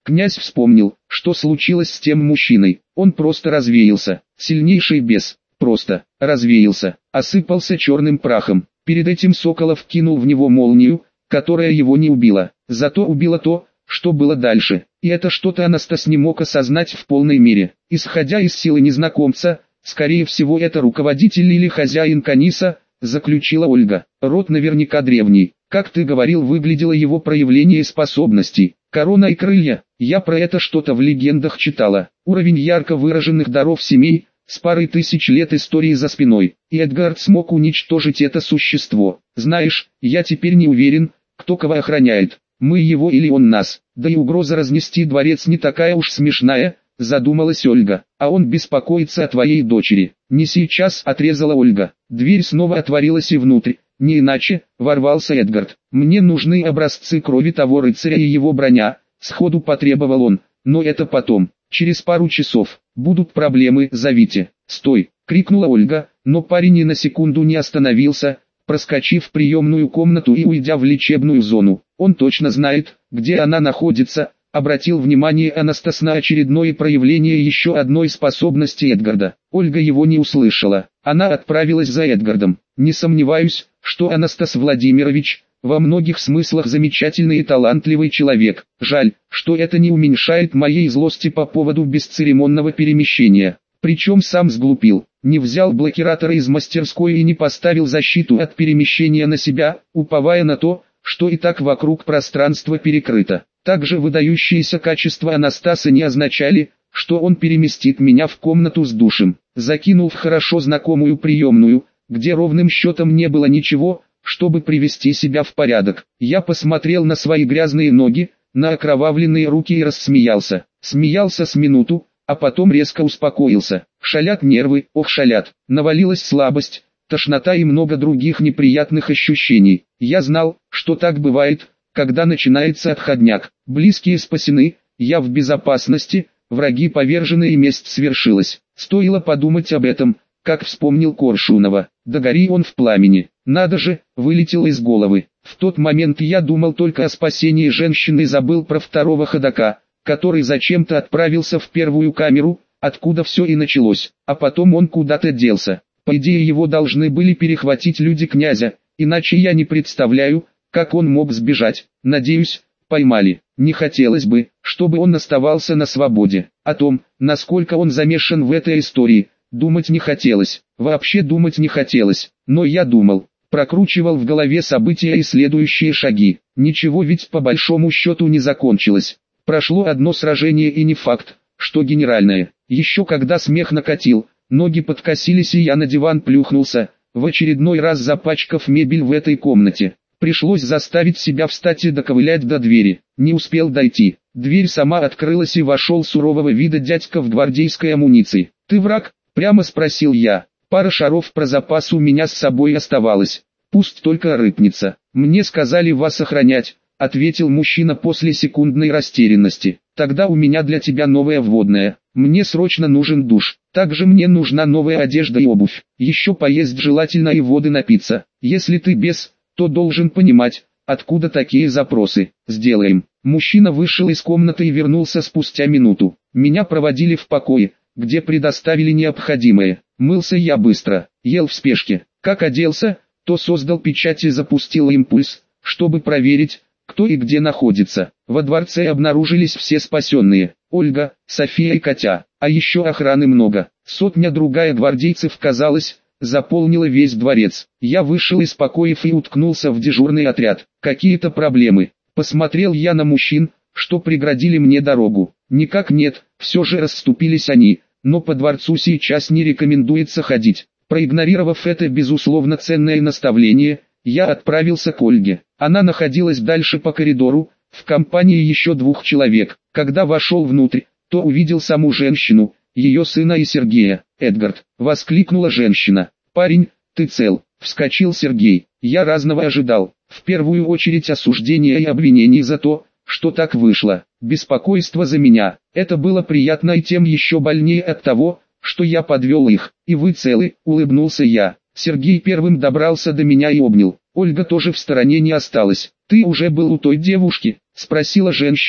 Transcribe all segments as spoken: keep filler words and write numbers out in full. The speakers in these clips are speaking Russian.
Князь вспомнил, что случилось с тем мужчиной. Он просто развеялся. Сильнейший бес. Просто развеялся. Осыпался черным прахом. Перед этим Соколов кинул в него молнию, которая его не убила. Зато убила то, что было дальше. И это что-то Анастас не мог осознать в полной мере. Исходя из силы незнакомца, скорее всего это руководитель или хозяин Каниса, заключила Ольга. Род наверняка древний. Как ты говорил, выглядело его проявление способностей. Корона и крылья. Я про это что-то в легендах читала. Уровень ярко выраженных даров семей, с парой тысяч лет истории за спиной. И Эдгард смог уничтожить это существо. Знаешь, я теперь не уверен, кто кого охраняет. Мы его или он нас. Да и угроза разнести дворец не такая уж смешная, задумалась Ольга. А он беспокоится о твоей дочери. Не сейчас, отрезала Ольга. Дверь снова отворилась и внутрь. Не иначе, ворвался Эдгард. Мне нужны образцы крови того рыцаря и его броня, сходу потребовал он. Но это потом, через пару часов. Будут проблемы, зовите. Стой, крикнула Ольга, но парень ни на секунду не остановился, проскочив в приемную комнату и уйдя в лечебную зону. Он точно знает, где она находится, обратил внимание Анастас на очередное проявление еще одной способности Эдгарда. Ольга его не услышала. Она отправилась за Эдгардом. Не сомневаюсь, что Анастас Владимирович, во многих смыслах замечательный и талантливый человек. Жаль, что это не уменьшает моей злости по поводу бесцеремонного перемещения. Причем сам сглупил, не взял блокиратора из мастерской и не поставил защиту от перемещения на себя, уповая на то, что и так вокруг пространство перекрыто. Также выдающиеся качества Анастаса не означали, что он переместит меня в комнату с душем. Закинул в хорошо знакомую приемную, где ровным счетом не было ничего, чтобы привести себя в порядок. Я посмотрел на свои грязные ноги, на окровавленные руки и рассмеялся. Смеялся с минуту, а потом резко успокоился. Шалят нервы, ох шалят. Навалилась слабость, тошнота и много других неприятных ощущений. Я знал, что так бывает, когда начинается отходняк. Близкие спасены, я в безопасности, враги повержены и месть свершилась. Стоило подумать об этом, как вспомнил Коршунова. Да гори он в пламени. Надо же, вылетело из головы. В тот момент я думал только о спасении женщины и забыл про второго ходока, который зачем-то отправился в первую камеру, откуда все и началось, а потом он куда-то делся. По идее его должны были перехватить люди князя, иначе я не представляю, как он мог сбежать. Надеюсь, поймали. Не хотелось бы, чтобы он оставался на свободе. О том, насколько он замешан в этой истории, думать не хотелось. Вообще думать не хотелось, но я думал. Прокручивал в голове события и следующие шаги. Ничего ведь по большому счету не закончилось. Прошло одно сражение и не факт, что генеральное. Еще когда смех накатил, ноги подкосились и я на диван плюхнулся, в очередной раз запачкав мебель в этой комнате. Пришлось заставить себя встать и доковылять до двери. Не успел дойти. Дверь сама открылась и вошел сурового вида дядька в гвардейской амуниции. «Ты враг?» — прямо спросил я. Пара шаров про запас у меня с собой оставалась. Пусть только рыпнется. «Мне сказали вас охранять», — ответил мужчина после секундной растерянности. «Тогда у меня для тебя новая вводная. Мне срочно нужен душ. Также мне нужна новая одежда и обувь. Еще поесть желательно и воды напиться. Если ты бес, то должен понимать, откуда такие запросы. Сделаем». Мужчина вышел из комнаты и вернулся спустя минуту. Меня проводили в покое, где предоставили необходимое. Мылся я быстро, ел в спешке. Как оделся, то создал печать и запустил импульс, чтобы проверить, кто и где находится. Во дворце обнаружились все спасенные. Ольга, София и Катя. А еще охраны много. Сотня другая гвардейцев, казалось, заполнила весь дворец. Я вышел из покоев и уткнулся в дежурный отряд. Какие-то проблемы. Посмотрел я на мужчин, что преградили мне дорогу. Никак нет, все же расступились они, но по дворцу сейчас не рекомендуется ходить. Проигнорировав это безусловно ценное наставление, я отправился к Ольге. Она находилась дальше по коридору, в компании еще двух человек. Когда вошел внутрь, то увидел саму женщину, ее сына и Сергея. «Эдгард!» — воскликнула женщина. «Парень, ты цел?» — вскочил Сергей. «Я разного ожидал. В первую очередь осуждения и обвинений за то, что так вышло. Беспокойство за меня. Это было приятно и тем еще больнее от того, что я подвел их. И вы целы?» — улыбнулся я. Сергей первым добрался до меня и обнял. Ольга тоже в стороне не осталась. «Ты уже был у той девушки?» — спросила женщина,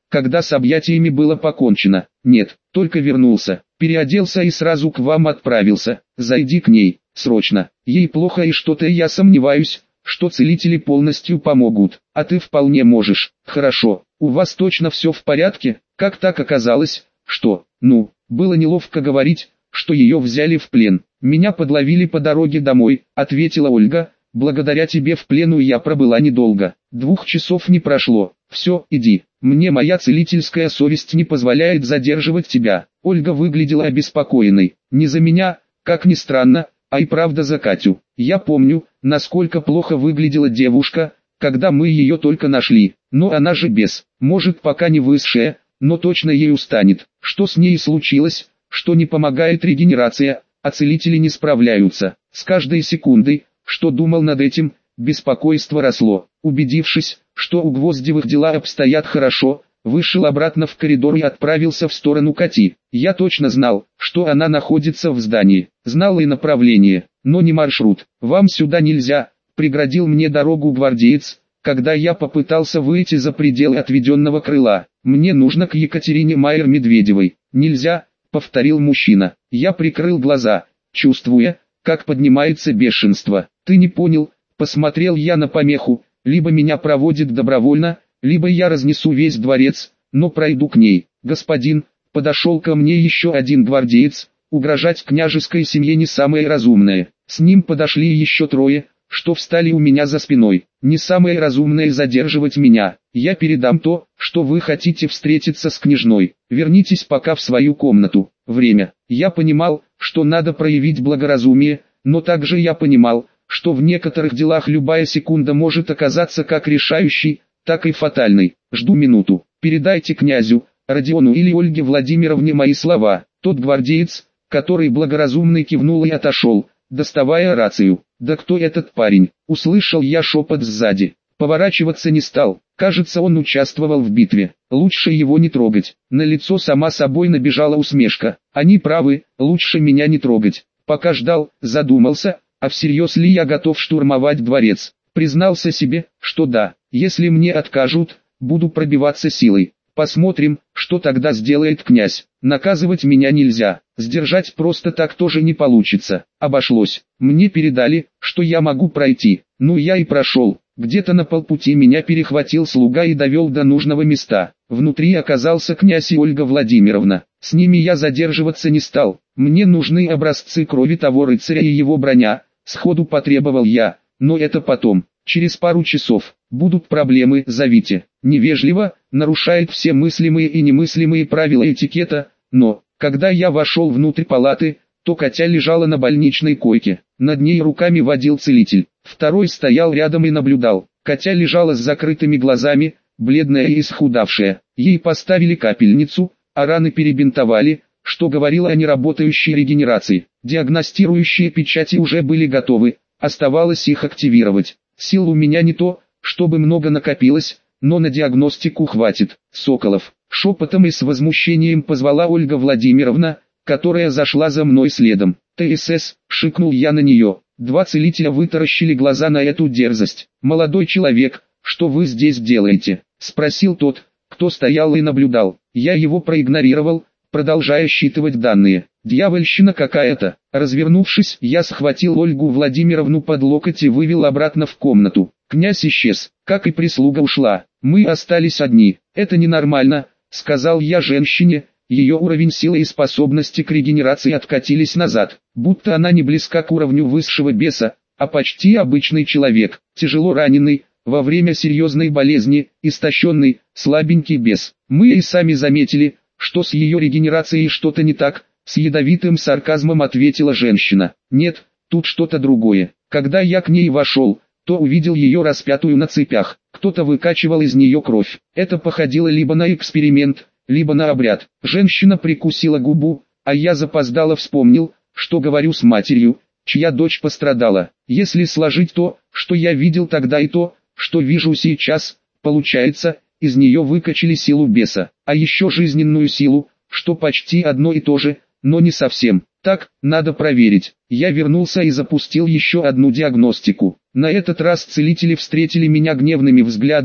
когда с объятиями было покончено. Нет, только вернулся, переоделся и сразу к вам отправился. Зайди к ней, срочно. Ей плохо и что-то я сомневаюсь, что целители полностью помогут, а ты вполне можешь. Хорошо, у вас точно все в порядке? Как так оказалось, что, ну, было неловко говорить, что ее взяли в плен. Меня подловили по дороге домой, ответила Ольга. Благодаря тебе в плену я пробыла недолго. Двух часов не прошло. Все, иди. Мне моя целительская совесть не позволяет задерживать тебя. Ольга выглядела обеспокоенной. Не за меня, как ни странно, а и правда за Катю. Я помню, насколько плохо выглядела девушка, когда мы ее только нашли. Но она же бес. Может, пока не высшая, но точно ею станет. Что с ней случилось, что не помогает регенерация, а целители не справляются. С каждой секундой, что думал над этим, беспокойство росло. Убедившись, что у Гвоздевых дела обстоят хорошо, вышел обратно в коридор и отправился в сторону Кати. Я точно знал, что она находится в здании, знал и направление, но не маршрут. «Вам сюда нельзя», — преградил мне дорогу гвардеец, когда я попытался выйти за пределы отведенного крыла. «Мне нужно к Екатерине Майер-Медведевой». «Нельзя», — повторил мужчина. Я прикрыл глаза, чувствуя, как поднимается бешенство. «Ты не понял», — посмотрел я на помеху, «либо меня проводят добровольно, либо я разнесу весь дворец, но пройду к ней». «Господин», — подошел ко мне еще один гвардеец, угрожать княжеской семье не самое разумное. С ним подошли еще трое, что встали у меня за спиной. «Не самое разумное задерживать меня. Я передам то, что вы хотите встретиться с княжной. Вернитесь пока в свою комнату». Время. Я понимал, что надо проявить благоразумие, но также я понимал, что в некоторых делах любая секунда может оказаться как решающей, так и фатальной. «Жду минуту. Передайте князю, Родиону или Ольге Владимировне мои слова». Тот гвардеец, который благоразумно кивнул и отошел, доставая рацию. «Да кто этот парень?» — услышал я шепот сзади. Поворачиваться не стал, кажется, он участвовал в битве. Лучше его не трогать. На лицо сама собой набежала усмешка. Они правы, лучше меня не трогать. Пока ждал, задумался, а всерьез ли я готов штурмовать дворец. Признался себе, что да, если мне откажут, буду пробиваться силой. Посмотрим, что тогда сделает князь. Наказывать меня нельзя, сдержать просто так тоже не получится. Обошлось. Мне передали, что я могу пройти. Ну я и прошел. Где-то на полпути меня перехватил слуга и довел до нужного места. Внутри оказался князь и Ольга Владимировна. С ними я задерживаться не стал. Мне нужны образцы крови того рыцаря и его броня. Сходу потребовал я, но это потом. Через пару часов. Будут проблемы, зовите. Невежливо, нарушает все мыслимые и немыслимые правила этикета, но, когда я вошел внутрь палаты, то Катя лежала на больничной койке. Над ней руками водил целитель. Второй стоял рядом и наблюдал. Катя лежала с закрытыми глазами, бледная и исхудавшая. Ей поставили капельницу, а раны перебинтовали, что говорило о неработающей регенерации. Диагностирующие печати уже были готовы, оставалось их активировать. Сил у меня не то, чтобы много накопилось, но на диагностику хватит. Соколов. Шепотом и с возмущением позвала Ольга Владимировна, которая зашла за мной следом. «ТСС», — шикнул я на нее. Два целителя вытаращили глаза на эту дерзость. «Молодой человек, что вы здесь делаете?» — спросил тот, кто стоял и наблюдал. Я его проигнорировал, продолжая считывать данные. «Дьявольщина какая-то». Развернувшись, я схватил Ольгу Владимировну под локоть и вывел обратно в комнату. Князь исчез, как и прислуга ушла. Мы остались одни. «Это ненормально», — сказал я женщине. Ее уровень силы и способности к регенерации откатились назад, будто она не близка к уровню высшего беса, а почти обычный человек, тяжело раненый, во время серьезной болезни, истощенный, слабенький бес. Мы и сами заметили, что с ее регенерацией что-то не так, с ядовитым сарказмом ответила женщина. «Нет, тут что-то другое. Когда я к ней вошел, то увидел ее распятую на цепях, кто-то выкачивал из нее кровь. Это походило либо на эксперимент, либо на обряд». Женщина прикусила губу, а я запоздало вспомнил, что говорю с матерью, чья дочь пострадала. Если сложить то, что я видел тогда и то, что вижу сейчас, получается, из нее выкачали силу беса, а еще жизненную силу, что почти одно и то же, но не совсем. Так, надо проверить. Я вернулся и запустил еще одну диагностику. На этот раз целители встретили меня гневными взглядами,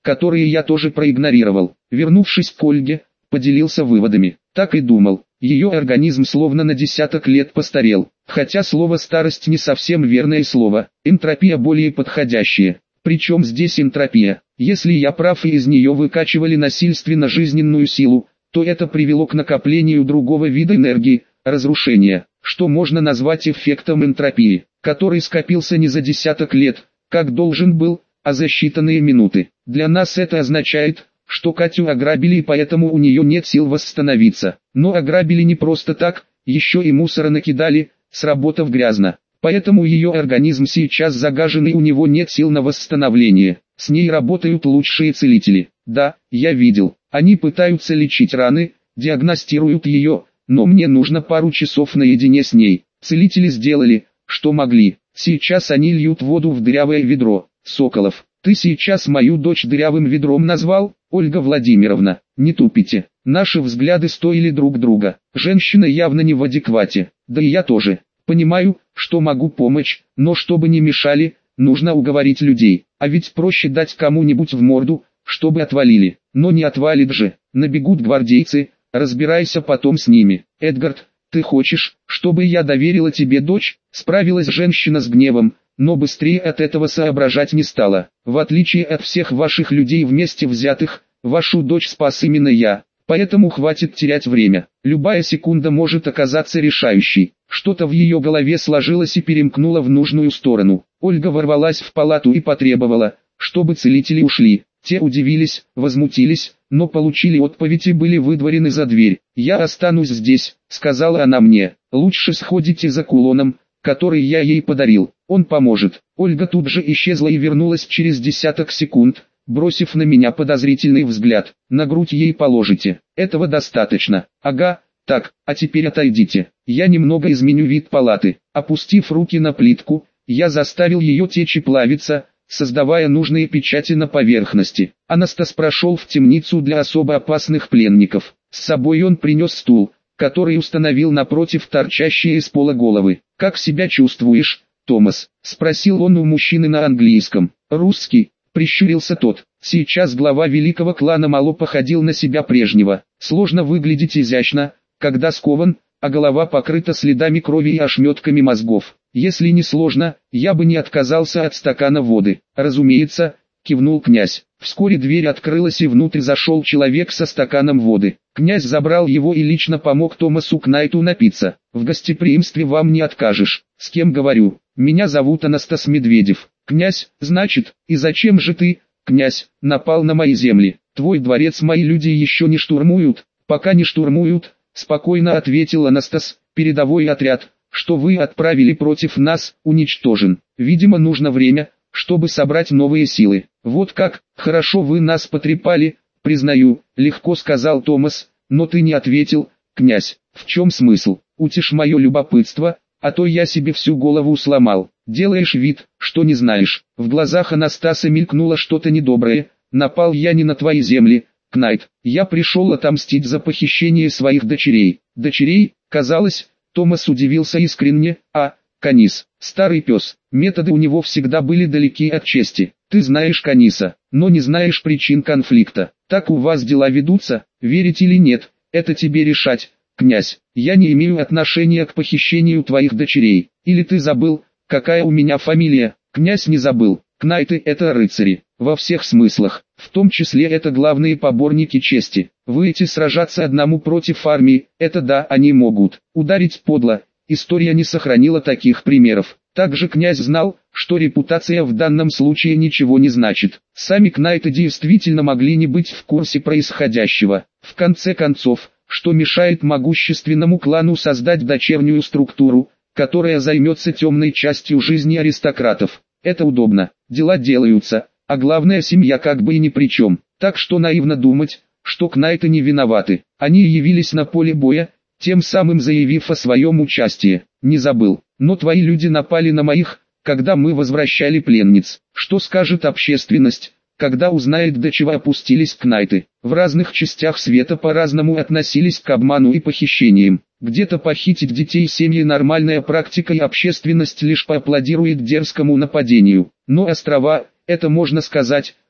которые я тоже проигнорировал. Вернувшись к Ольге, поделился выводами. Так и думал, ее организм словно на десяток лет постарел. Хотя слово «старость» не совсем верное слово, энтропия более подходящее. Причем здесь энтропия? Если я прав и из нее выкачивали насильственно жизненную силу, то это привело к накоплению другого вида энергии, разрушения, что можно назвать эффектом энтропии, который скопился не за десяток лет, как должен был, а за считанные минуты. Для нас это означает, что Катю ограбили и поэтому у нее нет сил восстановиться. Но ограбили не просто так, еще и мусора накидали, сработав грязно. Поэтому ее организм сейчас загажен и у него нет сил на восстановление. С ней работают лучшие целители. Да, я видел. Они пытаются лечить раны, диагностируют ее, но мне нужно пару часов наедине с ней. Целители сделали, что могли. Сейчас они льют воду в дырявое ведро. Соколов, ты сейчас мою дочь дырявым ведром назвал? Ольга Владимировна, не тупите. Наши взгляды стоили друг друга. Женщина явно не в адеквате. Да и я тоже. Понимаю, что могу помочь, но чтобы не мешали, нужно уговорить людей. А ведь проще дать кому-нибудь в морду, чтобы отвалили. Но не отвалит же. Набегут гвардейцы, разбирайся потом с ними. Эдгард, ты хочешь, чтобы я доверила тебе дочь? Справилась женщина с гневом, но быстрее от этого соображать не стала. В отличие от всех ваших людей вместе взятых, вашу дочь спас именно я. Поэтому хватит терять время. Любая секунда может оказаться решающей. Что-то в ее голове сложилось и перемкнуло в нужную сторону. Ольга ворвалась в палату и потребовала, чтобы целители ушли. Те удивились, возмутились, но получили отповедь и были выдворены за дверь. «Я останусь здесь», — сказала она мне. «Лучше сходите за кулоном, который я ей подарил. Он поможет». Ольга тут же исчезла и вернулась через десяток секунд, бросив на меня подозрительный взгляд. «На грудь ей положите. Этого достаточно». «Ага, так, а теперь отойдите. Я немного изменю вид палаты». Опустив руки на плитку, я заставил ее течь и плавиться, создавая нужные печати на поверхности. Анастас прошел в темницу для особо опасных пленников. С собой он принес стул, который установил напротив торчащие из пола головы. «Как себя чувствуешь, Томас?» — спросил он у мужчины на английском. «Русский», — прищурился тот. Сейчас глава великого клана мало походил на себя прежнего. Сложно выглядеть изящно, когда скован, а голова покрыта следами крови и ошметками мозгов. «Если не сложно, я бы не отказался от стакана воды». «Разумеется», — кивнул князь. Вскоре дверь открылась и внутрь зашел человек со стаканом воды. Князь забрал его и лично помог Томасу Кнайту напиться. «В гостеприимстве вам не откажешь». «С кем говорю? Меня зовут Анастас Медведев». «Князь, значит, и зачем же ты, князь, напал на мои земли? Твой дворец мои люди еще не штурмуют?» «Пока не штурмуют», — спокойно ответил Анастас. «Передовой отряд, что вы отправили против нас, уничтожен. Видимо, нужно время, чтобы собрать новые силы». «Вот как, хорошо вы нас потрепали, признаю», — легко сказал Томас, «но ты не ответил, князь. В чем смысл? Утишь мое любопытство, а то я себе всю голову сломал. Делаешь вид, что не знаешь». В глазах Анастаса мелькнуло что-то недоброе. «Напал я не на твои земли, Кнайт. Я пришел отомстить за похищение своих дочерей». «Дочерей?» Казалось, Томас удивился искренне. «А, Канис, старый пес, методы у него всегда были далеки от чести. Ты знаешь Каниса, но не знаешь причин конфликта. Так у вас дела ведутся, верить или нет, это тебе решать, князь. Я не имею отношения к похищению твоих дочерей. Или ты забыл, какая у меня фамилия?» Князь не забыл. Кнайты — это рыцари, во всех смыслах, в том числе это главные поборники чести. Выйти сражаться одному против армии, это да, они могут. Ударить подло, история не сохранила таких примеров. Также князь знал, что репутация в данном случае ничего не значит. Сами Кнайты действительно могли не быть в курсе происходящего. В конце концов, что мешает могущественному клану создать дочернюю структуру, которая займется темной частью жизни аристократов? Это удобно, дела делаются, а главное, семья как бы и ни при чем. Так что наивно думать, что Кнайты не виноваты. Они явились на поле боя, тем самым заявив о своем участии. «Не забыл, но твои люди напали на моих, когда мы возвращали пленниц. Что скажет общественность, когда узнает, до чего опустились Кнайты?» В разных частях света по-разному относились к обману и похищениям. Где-то похитить детей семьи нормальная практика, и общественность лишь поаплодирует дерзкому нападению. Но острова, это можно сказать,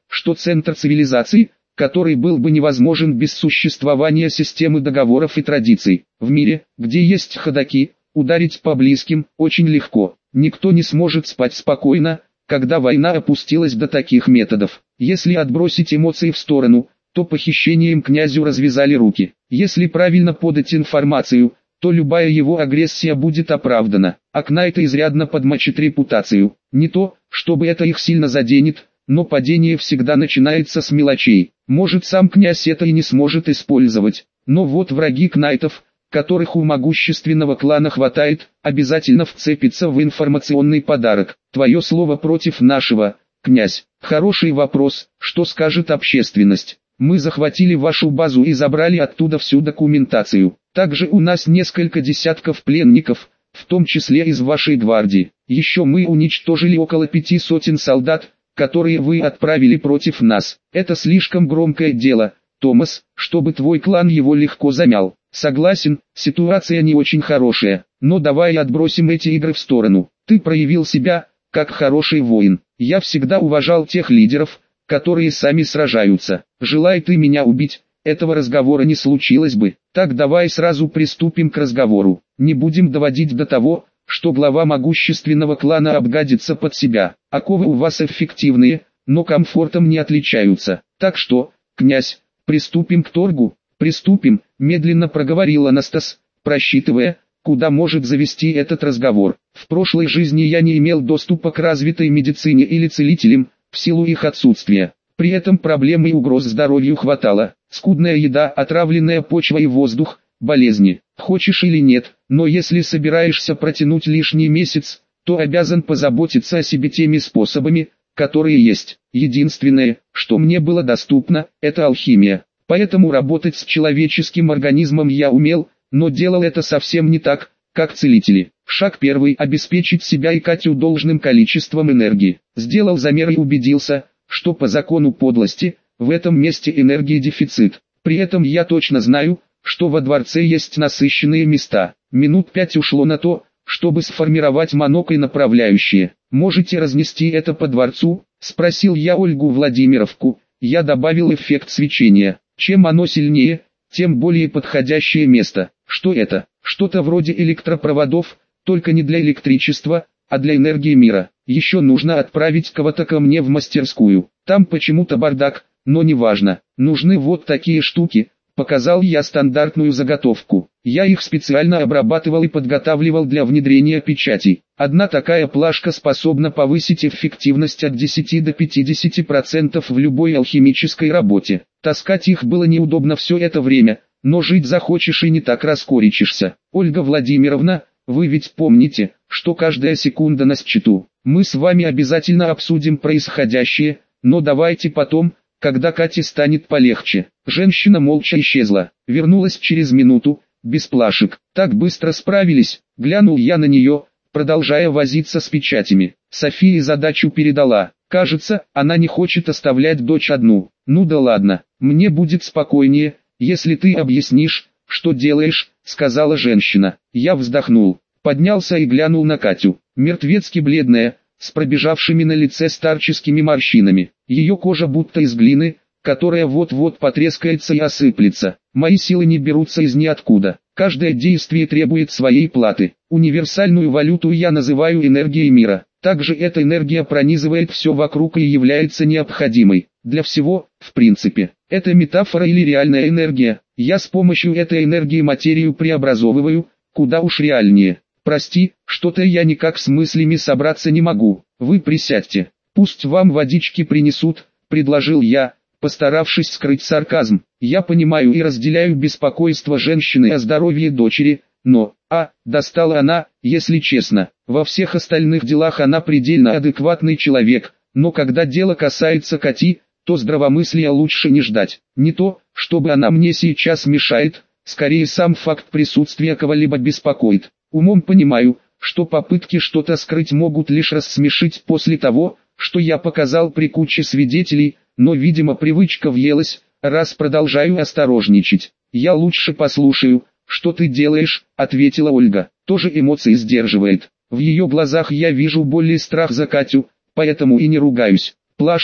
что центр цивилизации, который был бы невозможен без существования системы договоров и традиций. В мире, где есть ходаки, ударить по близким очень легко. Никто не сможет спать спокойно, когда война опустилась до таких методов. Если отбросить эмоции в сторону, то похищением князю развязали руки. Если правильно подать информацию, то любая его агрессия будет оправдана. А Кнайта изрядно подмочит репутацию. Не то, чтобы это их сильно заденет, но падение всегда начинается с мелочей. Может, сам князь это и не сможет использовать. Но вот враги Кнайтов, которых у могущественного клана хватает, обязательно вцепятся в информационный подарок. Твое слово против нашего, князь. Хороший вопрос, что скажет общественность. Мы захватили вашу базу и забрали оттуда всю документацию. Также у нас несколько десятков пленников, в том числе из вашей гвардии. Еще мы уничтожили около пяти сотен солдат, которые вы отправили против нас. Это слишком громкое дело, Томас, чтобы твой клан его легко замял. Согласен, ситуация не очень хорошая, но давай отбросим эти игры в сторону. Ты проявил себя, как хороший воин. Я всегда уважал тех лидеров, которые сами сражаются. Желай ты меня убить, этого разговора не случилось бы. Так давай сразу приступим к разговору. Не будем доводить до того, что глава могущественного клана обгадится под себя. Оковы у вас эффективные, но комфортом не отличаются. Так что, князь, приступим к торгу. Приступим, медленно проговорил Анастас, просчитывая, куда может завести этот разговор. В прошлой жизни я не имел доступа к развитой медицине или целителям, в силу их отсутствия. При этом проблем и угроз здоровью хватало. Скудная еда, отравленная почва и воздух, болезни. Хочешь или нет, но если собираешься протянуть лишний месяц, то обязан позаботиться о себе теми способами, которые есть. Единственное, что мне было доступно, это алхимия. Поэтому работать с человеческим организмом я умел, но делал это совсем не так, как целители. Шаг первый – обеспечить себя и Катю должным количеством энергии. Сделал замер и убедился, что по закону подлости, в этом месте энергии дефицит. При этом я точно знаю, что во дворце есть насыщенные места. Минут пять ушло на то, чтобы сформировать манок и направляющие. «Можете разнести это по дворцу?» – спросил я Ольгу Владимировку. Я добавил эффект свечения. Чем оно сильнее, тем более подходящее место. Что это? Что-то вроде электропроводов, только не для электричества, а для энергии мира. Еще нужно отправить кого-то ко мне в мастерскую. Там почему-то бардак, но неважно. Нужны вот такие штуки. Показал я стандартную заготовку. Я их специально обрабатывал и подготавливал для внедрения печатей. Одна такая плашка способна повысить эффективность от десяти до пятидесяти процентов в любой алхимической работе. Таскать их было неудобно все это время, но жить захочешь и не так раскорячишься. Ольга Владимировна, вы ведь помните, что каждая секунда на счету. Мы с вами обязательно обсудим происходящее, но давайте потом, когда Кате станет полегче. Женщина молча исчезла, вернулась через минуту, без плашек. Так быстро справились, глянул я на нее, продолжая возиться с печатями. София задачу передала. Кажется, она не хочет оставлять дочь одну. Ну да ладно, мне будет спокойнее, если ты объяснишь, что делаешь, сказала женщина. Я вздохнул, поднялся и глянул на Катю. Мертвецки бледная, с пробежавшими на лице старческими морщинами. Ее кожа будто из глины, которая вот-вот потрескается и осыплется. Мои силы не берутся из ниоткуда. Каждое действие требует своей платы. Универсальную валюту я называю энергией мира. Также эта энергия пронизывает все вокруг и является необходимой для всего, в принципе. Это метафора или реальная энергия. Я с помощью этой энергии материю преобразовываю, куда уж реальнее. Прости, что-то я никак с мыслями собраться не могу. Вы присядьте. Пусть вам водички принесут, предложил я, постаравшись скрыть сарказм. Я понимаю и разделяю беспокойство женщины о здоровье дочери, но, а, достала она, если честно. Во всех остальных делах она предельно адекватный человек, но когда дело касается Кати, то здравомыслия лучше не ждать. Не то, чтобы она мне сейчас мешает, скорее сам факт присутствия кого-либо беспокоит. Умом понимаю, что попытки что-то скрыть могут лишь рассмешить после того, что я показал при куче свидетелей, но, видимо, привычка въелась, раз продолжаю осторожничать. «Я лучше послушаю, что ты делаешь», — ответила Ольга. Тоже эмоции сдерживает. В ее глазах я вижу боль и страх за Катю, поэтому и не ругаюсь. Плашки,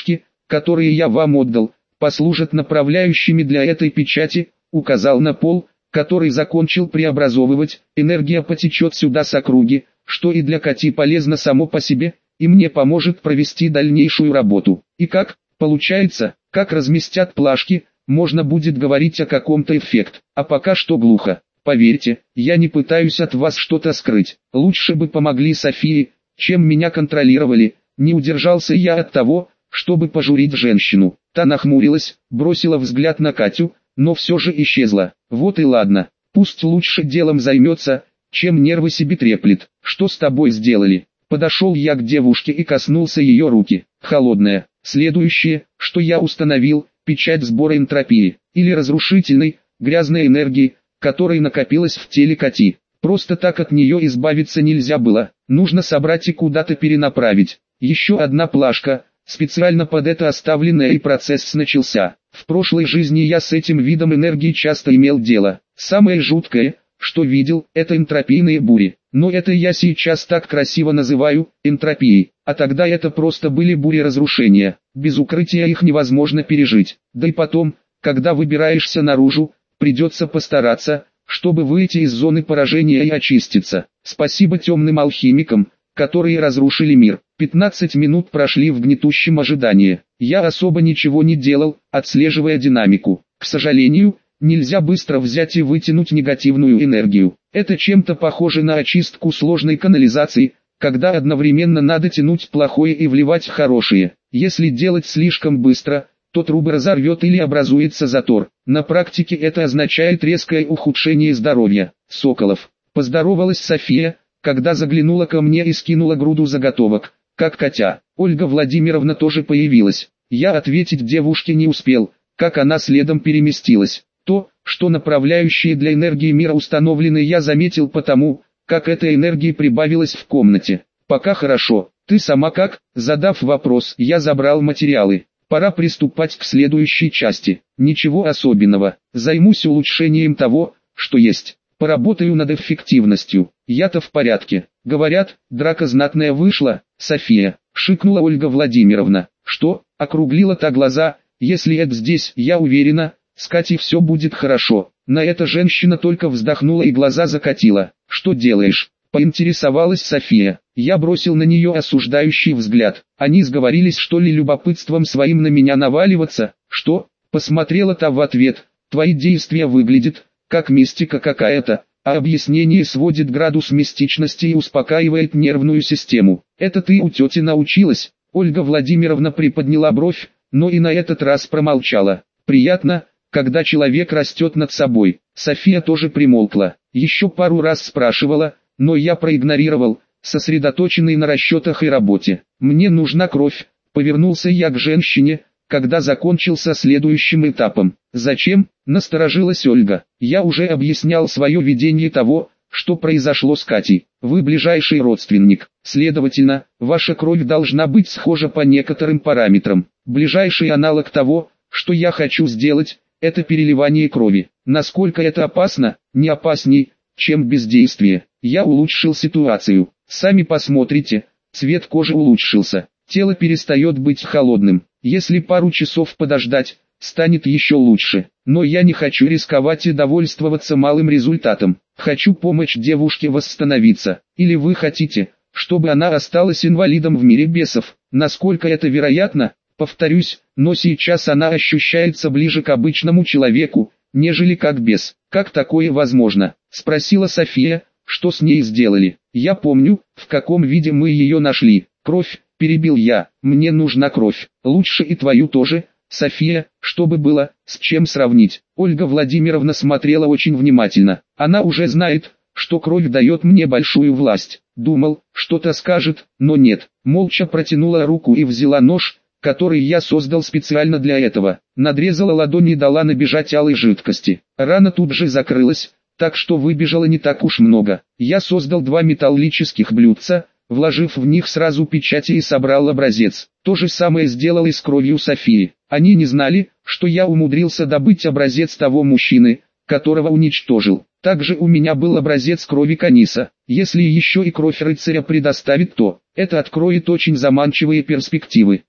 которые я вам отдал, послужат направляющими для этой печати, указал на пол, который закончил преобразовывать, энергия потечет сюда с округи, что и для Кати полезно само по себе, и мне поможет провести дальнейшую работу. И как, получается, как разместят плашки, можно будет говорить о каком-то эффект, а пока что глухо. Поверьте, я не пытаюсь от вас что-то скрыть, лучше бы помогли Софии, чем меня контролировали, не удержался я от того, чтобы пожурить женщину. Та нахмурилась, бросила взгляд на Катю, но все же исчезла. Вот и ладно, пусть лучше делом займется, чем нервы себе треплет. Что с тобой сделали? Подошел я к девушке и коснулся ее руки. Холодная. Следующее, что я установил, печать сбора энтропии, или разрушительной, грязной энергии, которой накопилась в теле Кати. Просто так от нее избавиться нельзя было, нужно собрать и куда-то перенаправить. Еще одна плашка, специально под это оставленная, и процесс начался. В прошлой жизни я с этим видом энергии часто имел дело. Самое жуткое, что видел, это энтропийные бури. Но это я сейчас так красиво называю энтропией, а тогда это просто были бури разрушения. Без укрытия их невозможно пережить. Да и потом, когда выбираешься наружу, придется постараться, чтобы выйти из зоны поражения и очиститься. Спасибо темным алхимикам, которые разрушили мир. пятнадцать минут прошли в гнетущем ожидании. Я особо ничего не делал, отслеживая динамику. К сожалению, нельзя быстро взять и вытянуть негативную энергию. Это чем-то похоже на очистку сложной канализации, когда одновременно надо тянуть плохое и вливать хорошее. Если делать слишком быстро, то трубы разорвет или образуется затор. На практике это означает резкое ухудшение здоровья. Соколов. Поздоровалась София, когда заглянула ко мне и скинула груду заготовок, как Катя. Ольга Владимировна тоже появилась. Я ответить девушке не успел, как она следом переместилась. То, что направляющие для энергии мира установлены, я заметил потому, как этой энергии прибавилось в комнате. Пока хорошо. Ты сама как? Задав вопрос, я забрал материалы. Пора приступать к следующей части. Ничего особенного. Займусь улучшением того, что есть. Поработаю над эффективностью. Я-то в порядке. Говорят, драка знатная вышла. София. Шикнула Ольга Владимировна. Что? Округлила та глаза. Если это здесь, я уверена, с Катей все будет хорошо. На это женщина только вздохнула и глаза закатила. Что делаешь? Поинтересовалась София. Я бросил на нее осуждающий взгляд. Они сговорились, что ли, любопытством своим на меня наваливаться? Что? Посмотрела та в ответ. Твои действия выглядят, как мистика какая-то, а объяснение сводит градус мистичности и успокаивает нервную систему. Это ты у тети научилась? Ольга Владимировна приподняла бровь, но и на этот раз промолчала. Приятно, когда человек растет над собой. София тоже примолкла. Еще пару раз спрашивала, но я проигнорировал, сосредоточенный на расчетах и работе. Мне нужна кровь. Повернулся я к женщине, когда закончился следующим этапом. Зачем? Насторожилась Ольга. Я уже объяснял свое видение того, что произошло с Катей. Вы ближайший родственник. Следовательно, ваша кровь должна быть схожа по некоторым параметрам. Ближайший аналог того, что я хочу сделать, это переливание крови. Насколько это опасно? Не опасней, чем бездействие. Я улучшил ситуацию. Сами посмотрите, цвет кожи улучшился. Тело перестает быть холодным. Если пару часов подождать, станет еще лучше. Но я не хочу рисковать и довольствоваться малым результатом. Хочу помочь девушке восстановиться. Или вы хотите, чтобы она осталась инвалидом в мире бесов? Насколько это вероятно? Повторюсь, но сейчас она ощущается ближе к обычному человеку, нежели как бес. Как такое возможно? Спросила София. Что с ней сделали? Я помню, в каком виде мы ее нашли. Кровь, перебил я. Мне нужна кровь. Лучше и твою тоже, София, чтобы было, с чем сравнить. Ольга Владимировна смотрела очень внимательно. Она уже знает, что кровь дает мне большую власть. Думал, что-то скажет, но нет. Молча протянула руку и взяла нож, который я создал специально для этого. Надрезала ладонь и дала набежать алой жидкости. Рана тут же закрылась, так что выбежало не так уж много. Я создал два металлических блюдца, вложив в них сразу печати и собрал образец. То же самое сделал и с кровью Софии. Они не знали, что я умудрился добыть образец того мужчины, которого уничтожил. Также у меня был образец крови Каниса. Если еще и кровь рыцаря предоставит, то это откроет очень заманчивые перспективы.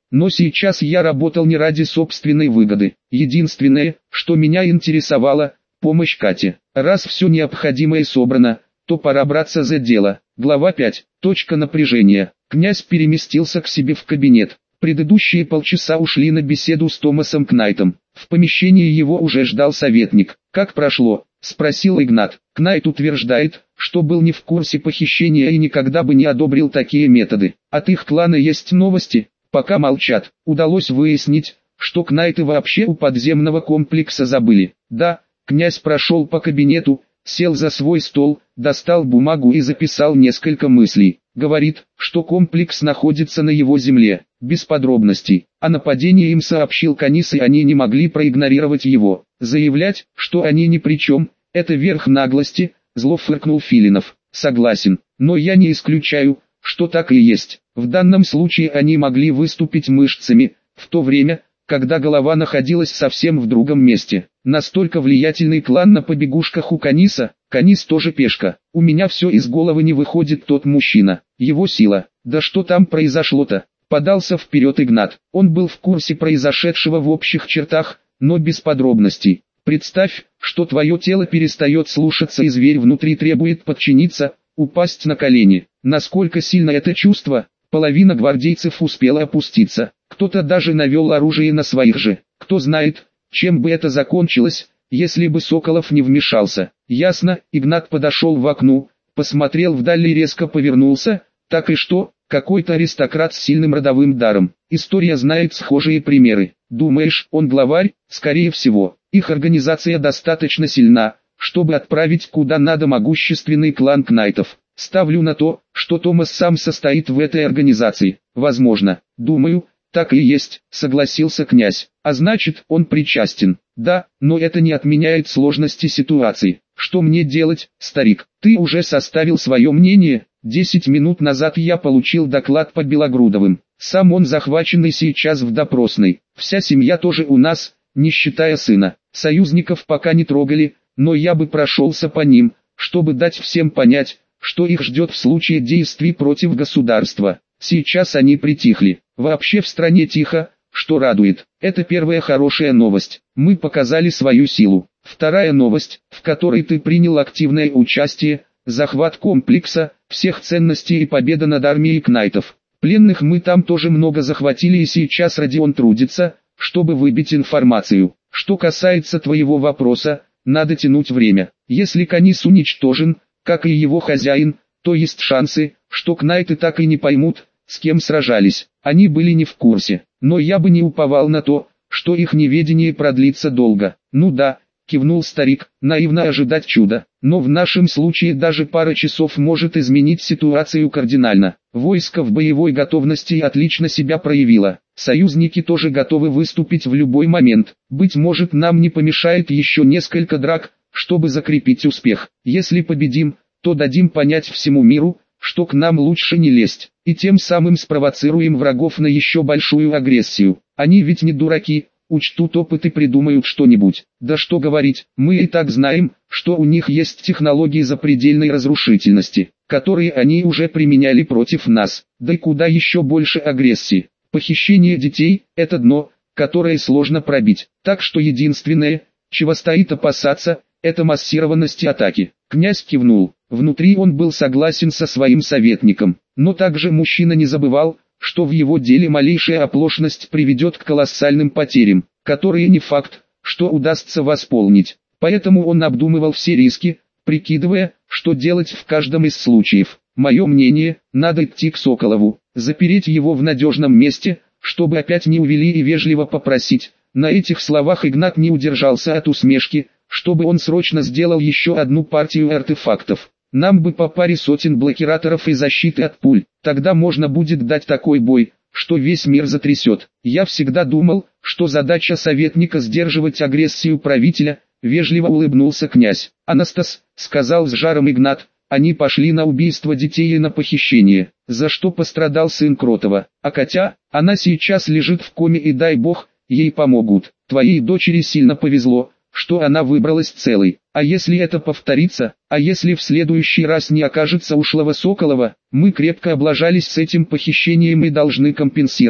но сейчас я работал не ради собственной выгоды. Единственное, что меня интересовало – помощь Кате. Раз все необходимое собрано, то пора браться за дело. Глава пять. Точка напряжения. Князь переместился к себе в кабинет. Предыдущие полчаса ушли на беседу с Томасом Кнайтом. В помещении его уже ждал советник. «Как прошло?» – спросил Игнат. Кнайт утверждает, что был не в курсе похищения и никогда бы не одобрил такие методы. От их клана есть новости? Пока молчат. Удалось выяснить, что Кнайты вообще у подземного комплекса забыли. Да, князь прошел по кабинету, сел за свой стол, достал бумагу и записал несколько мыслей. Говорит, что комплекс находится на его земле, без подробностей. О нападении им сообщил Канис, и они не могли проигнорировать его. Заявлять, что они ни при чем, это верх наглости, зло фыркнул Филинов. Согласен, но я не исключаю, что так и есть. В данном случае они могли выступить мышцами, в то время, когда голова находилась совсем в другом месте. Настолько влиятельный клан на побегушках у Каниса. Канис тоже пешка. У меня все из головы не выходит тот мужчина. Его сила. Да что там произошло-то? Подался вперед Игнат. Он был в курсе произошедшего в общих чертах, но без подробностей. Представь, что твое тело перестает слушаться и зверь внутри требует подчиниться, упасть на колени. Насколько сильно это чувство? Половина гвардейцев успела опуститься. Кто-то даже навел оружие на своих же. Кто знает, чем бы это закончилось, если бы Соколов не вмешался. Ясно, Игнат подошел в окно, посмотрел вдаль и резко повернулся. Так и что, какой-то аристократ с сильным родовым даром. История знает схожие примеры. Думаешь, он главарь? Скорее всего. Их организация достаточно сильна, чтобы отправить куда надо могущественный клан Кнайтов. Ставлю на то, что Томас сам состоит в этой организации. Возможно. Думаю, так и есть, согласился князь. А значит, он причастен. Да, но это не отменяет сложности ситуации. Что мне делать, старик? Ты уже составил свое мнение? Десять минут назад я получил доклад по Белогрудовым. Сам он захваченный сейчас в допросной. Вся семья тоже у нас, не считая сына. Союзников пока не трогали, но я бы прошелся по ним, чтобы дать всем понять, что их ждет в случае действий против государства. Сейчас они притихли. Вообще в стране тихо, что радует. Это первая хорошая новость. Мы показали свою силу. Вторая новость, в которой ты принял активное участие, захват комплекса, всех ценностей и победа над армией Кнайтов. Пленных мы там тоже много захватили, и сейчас Родион трудится, чтобы выбить информацию. Что касается твоего вопроса, надо тянуть время. Если Канис уничтожен, как и его хозяин, то есть шансы, что Кнайты так и не поймут, с кем сражались. Они были не в курсе, но я бы не уповал на то, что их неведение продлится долго. Ну да, кивнул старик, наивно ожидать чуда, но в нашем случае даже пара часов может изменить ситуацию кардинально. Войско в боевой готовности отлично себя проявило. Союзники тоже готовы выступить в любой момент. Быть может, нам не помешает еще несколько драк, чтобы закрепить успех. Если победим, то дадим понять всему миру, что к нам лучше не лезть, и тем самым спровоцируем врагов на еще большую агрессию. Они ведь не дураки, учтут опыт и придумают что-нибудь. Да что говорить, мы и так знаем, что у них есть технологии запредельной разрушительности, которые они уже применяли против нас. Да и куда еще больше агрессии. Похищение детей – это дно, которое сложно пробить. Так что единственное, чего стоит опасаться, это массированности атаки. Князь кивнул. Внутри он был согласен со своим советником, но также мужчина не забывал, что в его деле малейшая оплошность приведет к колоссальным потерям, которые не факт, что удастся восполнить. Поэтому он обдумывал все риски, прикидывая, что делать в каждом из случаев. Мое мнение, надо идти к Соколову, запереть его в надежном месте, чтобы опять не увели, и вежливо попросить. На этих словах Игнат не удержался от усмешки, чтобы он срочно сделал еще одну партию артефактов. Нам бы по паре сотен блокираторов и защиты от пуль, тогда можно будет дать такой бой, что весь мир затрясет. Я всегда думал, что задача советника сдерживать агрессию правителя, вежливо улыбнулся князь. Анастас, сказал с жаром Игнат, они пошли на убийство детей и на похищение, за что пострадал сын Кротова. А Катя, она сейчас лежит в коме, и дай бог, ей помогут. Твоей дочери сильно повезло, что она выбралась целой. А если это повторится, а если в следующий раз не окажется ушлого Соколова, мы крепко облажались с этим похищением и должны компенсировать.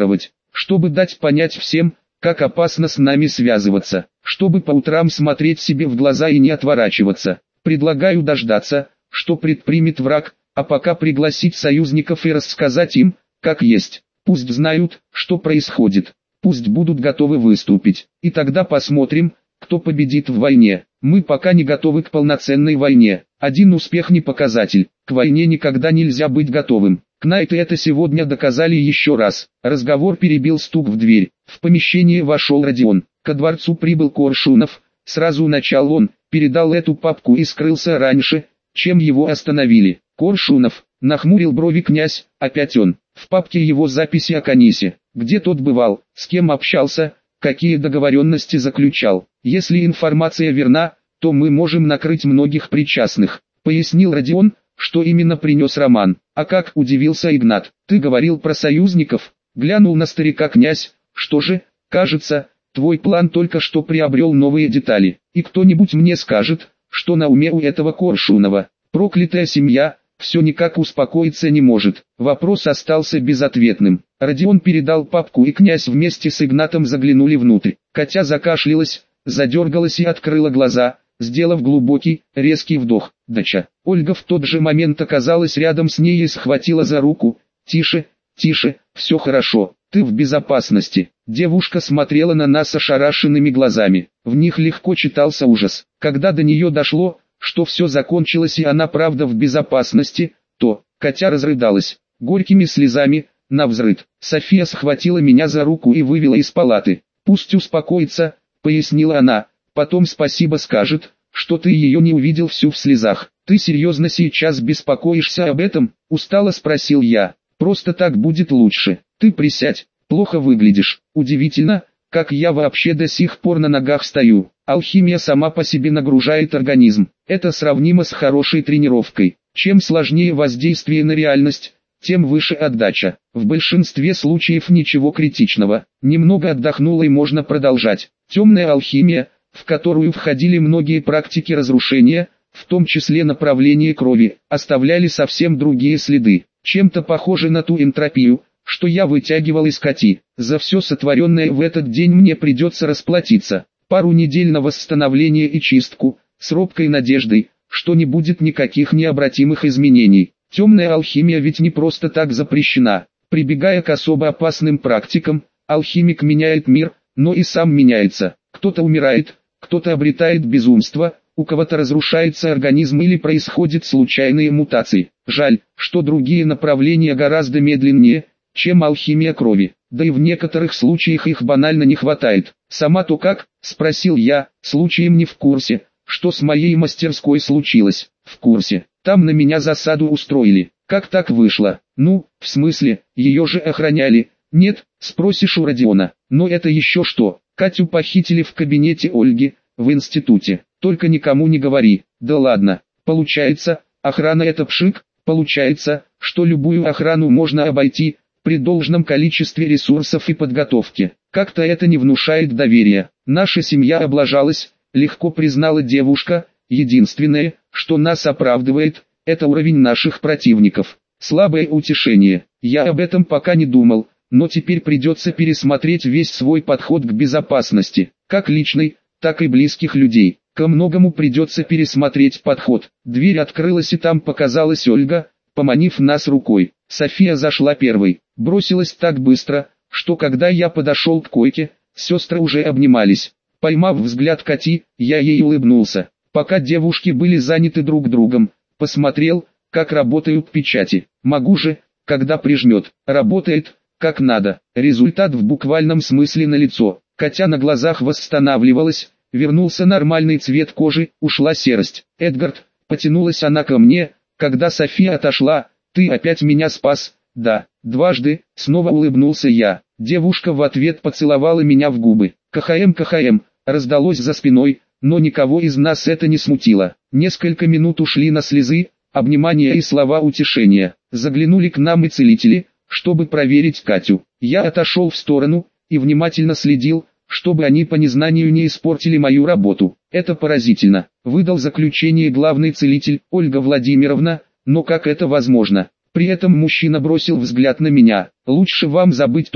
чтобы дать понять всем, как опасно с нами связываться, чтобы по утрам смотреть себе в глаза и не отворачиваться. Предлагаю дождаться, что предпримет враг, а пока пригласить союзников и рассказать им, как есть. Пусть знают, что происходит, пусть будут готовы выступить, и тогда посмотрим, кто победит в войне. Мы пока не готовы к полноценной войне. Один успех не показатель, к войне никогда нельзя быть готовым. Кнайты это сегодня доказали еще раз. Разговор перебил стук в дверь. В помещение вошел Родион. Ко дворцу прибыл Коршунов. Сразу начал он, передал эту папку и скрылся раньше, чем его остановили. Коршунов, нахмурил брови князь, опять он. В папке его записи о Канисе. Где тот бывал, с кем общался, какие договоренности заключал. Если информация верна, то мы можем накрыть многих причастных, пояснил Родион, что именно принес Роман. А как, удивился Игнат, ты говорил про союзников, глянул на старика князь, что же, кажется, твой план только что приобрел новые детали, и кто-нибудь мне скажет, что на уме у этого Коршунова. Проклятая семья, все никак успокоиться не может. Вопрос остался безответным. Родион передал папку, и князь вместе с Игнатом заглянули внутрь. Катя закашлялась, задергалась и открыла глаза, сделав глубокий, резкий вдох. Дача. Ольга в тот же момент оказалась рядом с ней и схватила за руку. «Тише, тише, все хорошо, ты в безопасности». Девушка смотрела на нас ошарашенными глазами. В них легко читался ужас. Когда до нее дошло, что все закончилось и она правда в безопасности, то Катя разрыдалась горькими слезами навзрыд. София схватила меня за руку и вывела из палаты. «Пусть успокоится», — пояснила она, — «потом спасибо скажет, что ты ее не увидел всю в слезах». «Ты серьезно сейчас беспокоишься об этом?» — устало спросил я. «Просто так будет лучше. Ты присядь, плохо выглядишь». Удивительно, как я вообще до сих пор на ногах стою. Алхимия сама по себе нагружает организм. Это сравнимо с хорошей тренировкой. Чем сложнее воздействие на реальность, тем выше отдача. В большинстве случаев ничего критичного. Немного отдохнула и можно продолжать. Темная алхимия, в которую входили многие практики разрушения, в том числе направление крови, оставляли совсем другие следы. Чем-то похоже на ту энтропию, что я вытягивал из Кати. За все сотворенное в этот день мне придется расплатиться. Пару недель на восстановление и чистку, с робкой надеждой, что не будет никаких необратимых изменений. Темная алхимия ведь не просто так запрещена. Прибегая к особо опасным практикам, алхимик меняет мир, но и сам меняется. Кто-то умирает, кто-то обретает безумство, у кого-то разрушается организм или происходят случайные мутации. Жаль, что другие направления гораздо медленнее, чем алхимия крови, да и в некоторых случаях их банально не хватает. «Сама-то как?» – спросил я, случаем не в курсе, что с моей мастерской случилось. «В курсе, там на меня засаду устроили». «Как так вышло?» «Ну, в смысле, ее же охраняли». «Нет», – спросишь у Родиона. «Но это еще что?» «Катю похитили в кабинете Ольги, в институте. Только никому не говори». «Да ладно, получается, охрана это пшик?» «Получается, что любую охрану можно обойти, при должном количестве ресурсов и подготовки. Как-то это не внушает доверия. Наша семья облажалась», — легко признала девушка. «Единственное, что нас оправдывает, это уровень наших противников. Слабое утешение. Я об этом пока не думал, но теперь придется пересмотреть весь свой подход к безопасности, как личный, так и близких людей. Ко многому придется пересмотреть подход». Дверь открылась, и там показалась Ольга, поманив нас рукой. София зашла первой, бросилась так быстро, что когда я подошел к койке, сестры уже обнимались. Поймав взгляд Кати, я ей улыбнулся. Пока девушки были заняты друг другом, посмотрел, как работают печати. Могу же, когда прижмет. Работает, как надо. Результат в буквальном смысле налицо. Катя на глазах восстанавливалась, вернулся нормальный цвет кожи, ушла серость. «Эдгард», потянулась она ко мне, когда София отошла, «ты опять меня спас?» «Да, дважды», снова улыбнулся я. Девушка в ответ поцеловала меня в губы. «КХМ, КХМ», раздалось за спиной, но никого из нас это не смутило. Несколько минут ушли на слезы, обнимания и слова утешения. Заглянули к нам и целители, чтобы проверить Катю. Я отошел в сторону и внимательно следил, чтобы они по незнанию не испортили мою работу. «Это поразительно», — выдал заключение главный целитель, Ольга Владимировна, «но как это возможно?» При этом мужчина бросил взгляд на меня. «Лучше вам забыть то,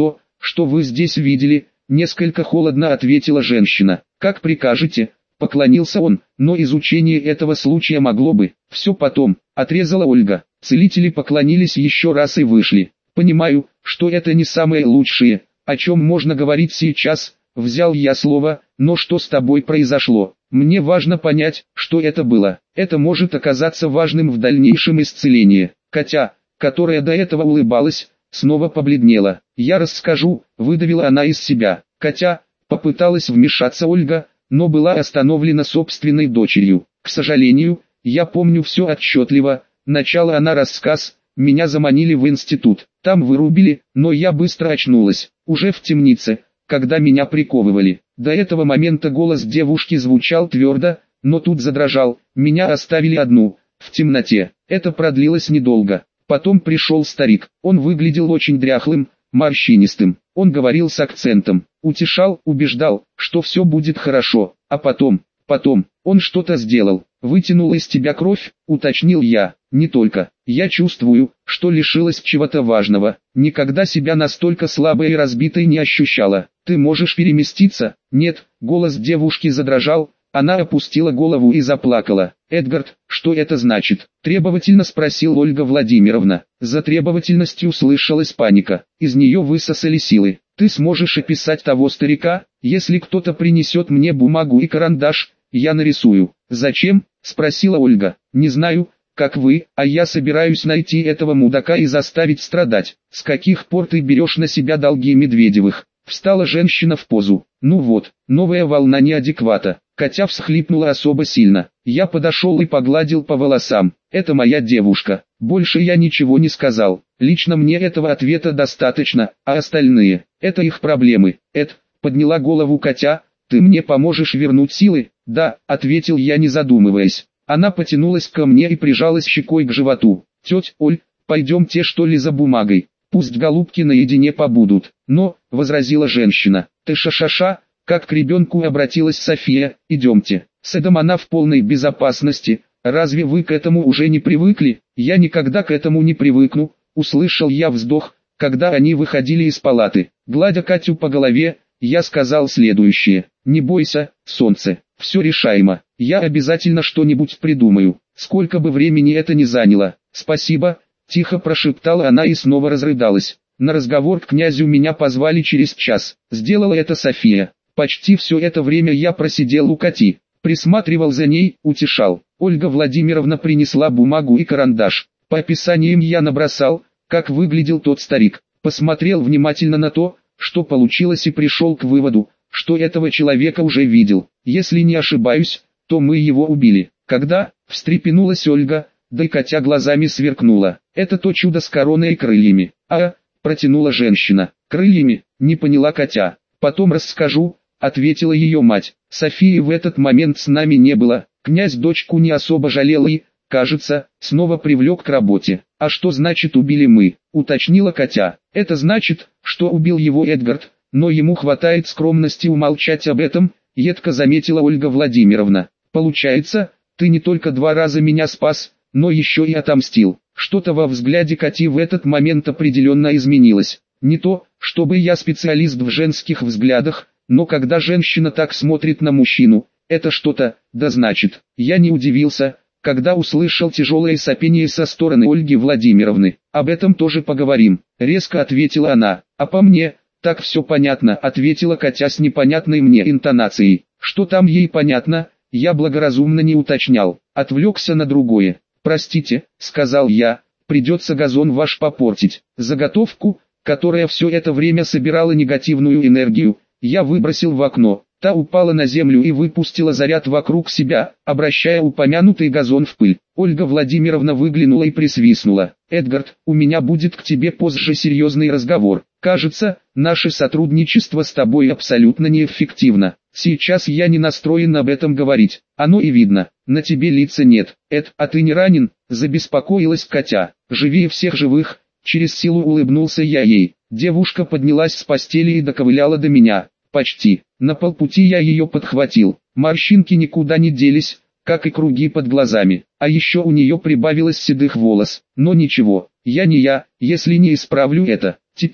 что вы здесь видели?» — несколько холодно ответила женщина. «Как прикажете», — поклонился он, «но изучение этого случая могло бы...» «Все потом», — отрезала Ольга. Целители поклонились еще раз и вышли. «Понимаю, что это не самое лучшее, о чем можно говорить сейчас», — взял я слово, «но что с тобой произошло? Мне важно понять, что это было. Это может оказаться важным в дальнейшем исцелении». Катя, которая до этого улыбалась, снова побледнела. «Я расскажу», — выдавила она из себя. Катя, попыталась вмешаться Ольга, но была остановлена собственной дочерью. «К сожалению, я помню все отчетливо», — начала она рассказ. «Меня заманили в институт, там вырубили, но я быстро очнулась, уже в темнице, когда меня приковывали. До этого момента голос девушки звучал твердо, но тут задрожал. Меня оставили одну, в темноте. Это продлилось недолго. Потом пришел старик, он выглядел очень дряхлым, морщинистым. Он говорил с акцентом, утешал, убеждал, что все будет хорошо. А потом, потом, он что-то сделал, вытянул из тебя кровь, уточнил я. Не только, я чувствую, что лишилась чего-то важного. Никогда себя настолько слабой и разбитой не ощущала. Ты можешь переместиться?» «Нет», голос девушки задрожал, она опустила голову и заплакала. «Эдгард, что это значит?» — требовательно спросил Ольга Владимировна. За требовательностью слышалась паника, из нее высосали силы. «Ты сможешь описать того старика? Если кто-то принесет мне бумагу и карандаш, я нарисую». «Зачем?» — спросила Ольга. «Не знаю, как вы, а я собираюсь найти этого мудака и заставить страдать». «С каких пор ты берешь на себя долги Медведевых?» Встала женщина в позу. «Ну вот, новая волна неадеквата». Катя всхлипнула особо сильно. Я подошел и погладил по волосам. «Это моя девушка». Больше я ничего не сказал. Лично мне этого ответа достаточно, а остальные — это их проблемы. «Эд», — подняла голову Катя, — «ты мне поможешь вернуть силы?» «Да», — ответил я, не задумываясь. Она потянулась ко мне и прижалась щекой к животу. «Тетя Оль, пойдемте что ли за бумагой? Пусть голубки наедине побудут». «Но», — возразила женщина, — «ты ша-ша-ша», как к ребенку обратилась София. «Идемте, с Эдом она в полной безопасности. Разве вы к этому уже не привыкли?» «Я никогда к этому не привыкну», — услышал я вздох, когда они выходили из палаты. Гладя Катю по голове, я сказал следующее: «Не бойся, солнце, все решаемо, я обязательно что-нибудь придумаю, сколько бы времени это ни заняло». «Спасибо», — тихо прошептала она и снова разрыдалась. На разговор к князю меня позвали через час. Сделала это София. Почти все это время я просидел у Кати, присматривал за ней, утешал. Ольга Владимировна принесла бумагу и карандаш. По описаниям я набросал, как выглядел тот старик. Посмотрел внимательно на то, что получилось, и пришел к выводу, что этого человека уже видел. Если не ошибаюсь, то мы его убили. «Когда?» — встрепенулась Ольга, да и Катя глазами сверкнула. «Это то чудо с короной и крыльями». «А?» — протянула женщина. «Крыльями?» — не поняла Катя. «Потом расскажу», — ответила ее мать. Софии в этот момент с нами не было. Князь дочку не особо жалел и, кажется, снова привлек к работе. «А что значит убили мы?» — уточнила Катя. «Это значит, что убил его Эдгард, но ему хватает скромности умолчать об этом», — едко заметила Ольга Владимировна. «Получается, ты не только два раза меня спас, но еще и отомстил». Что-то во взгляде Кати в этот момент определенно изменилось. Не то, чтобы я специалист в женских взглядах, но когда женщина так смотрит на мужчину, это что-то, да значит. Я не удивился, когда услышал тяжелое сопение со стороны Ольги Владимировны. «Об этом тоже поговорим», — резко ответила она. «А по мне, так все понятно», — ответила Катя с непонятной мне интонацией. Что там ей понятно, я благоразумно не уточнял, отвлекся на другое. «Простите», — сказал я, — «придется газон ваш попортить». Заготовку, которая все это время собирала негативную энергию, я выбросил в окно. Та упала на землю и выпустила заряд вокруг себя, обращая упомянутый газон в пыль. Ольга Владимировна выглянула и присвистнула. «Эдгард, у меня будет к тебе позже серьезный разговор. Кажется, наше сотрудничество с тобой абсолютно неэффективно. Сейчас я не настроен об этом говорить. Оно и видно, на тебе лица нет. Эд, а ты не ранен?» — забеспокоилась Катя. «Живее всех живых», — через силу улыбнулся я ей. Девушка поднялась с постели и доковыляла до меня. Почти. На полпути я ее подхватил. Морщинки никуда не делись, как и круги под глазами. А еще у нее прибавилось седых волос. Но ничего, я не я, если не исправлю это. Теперь,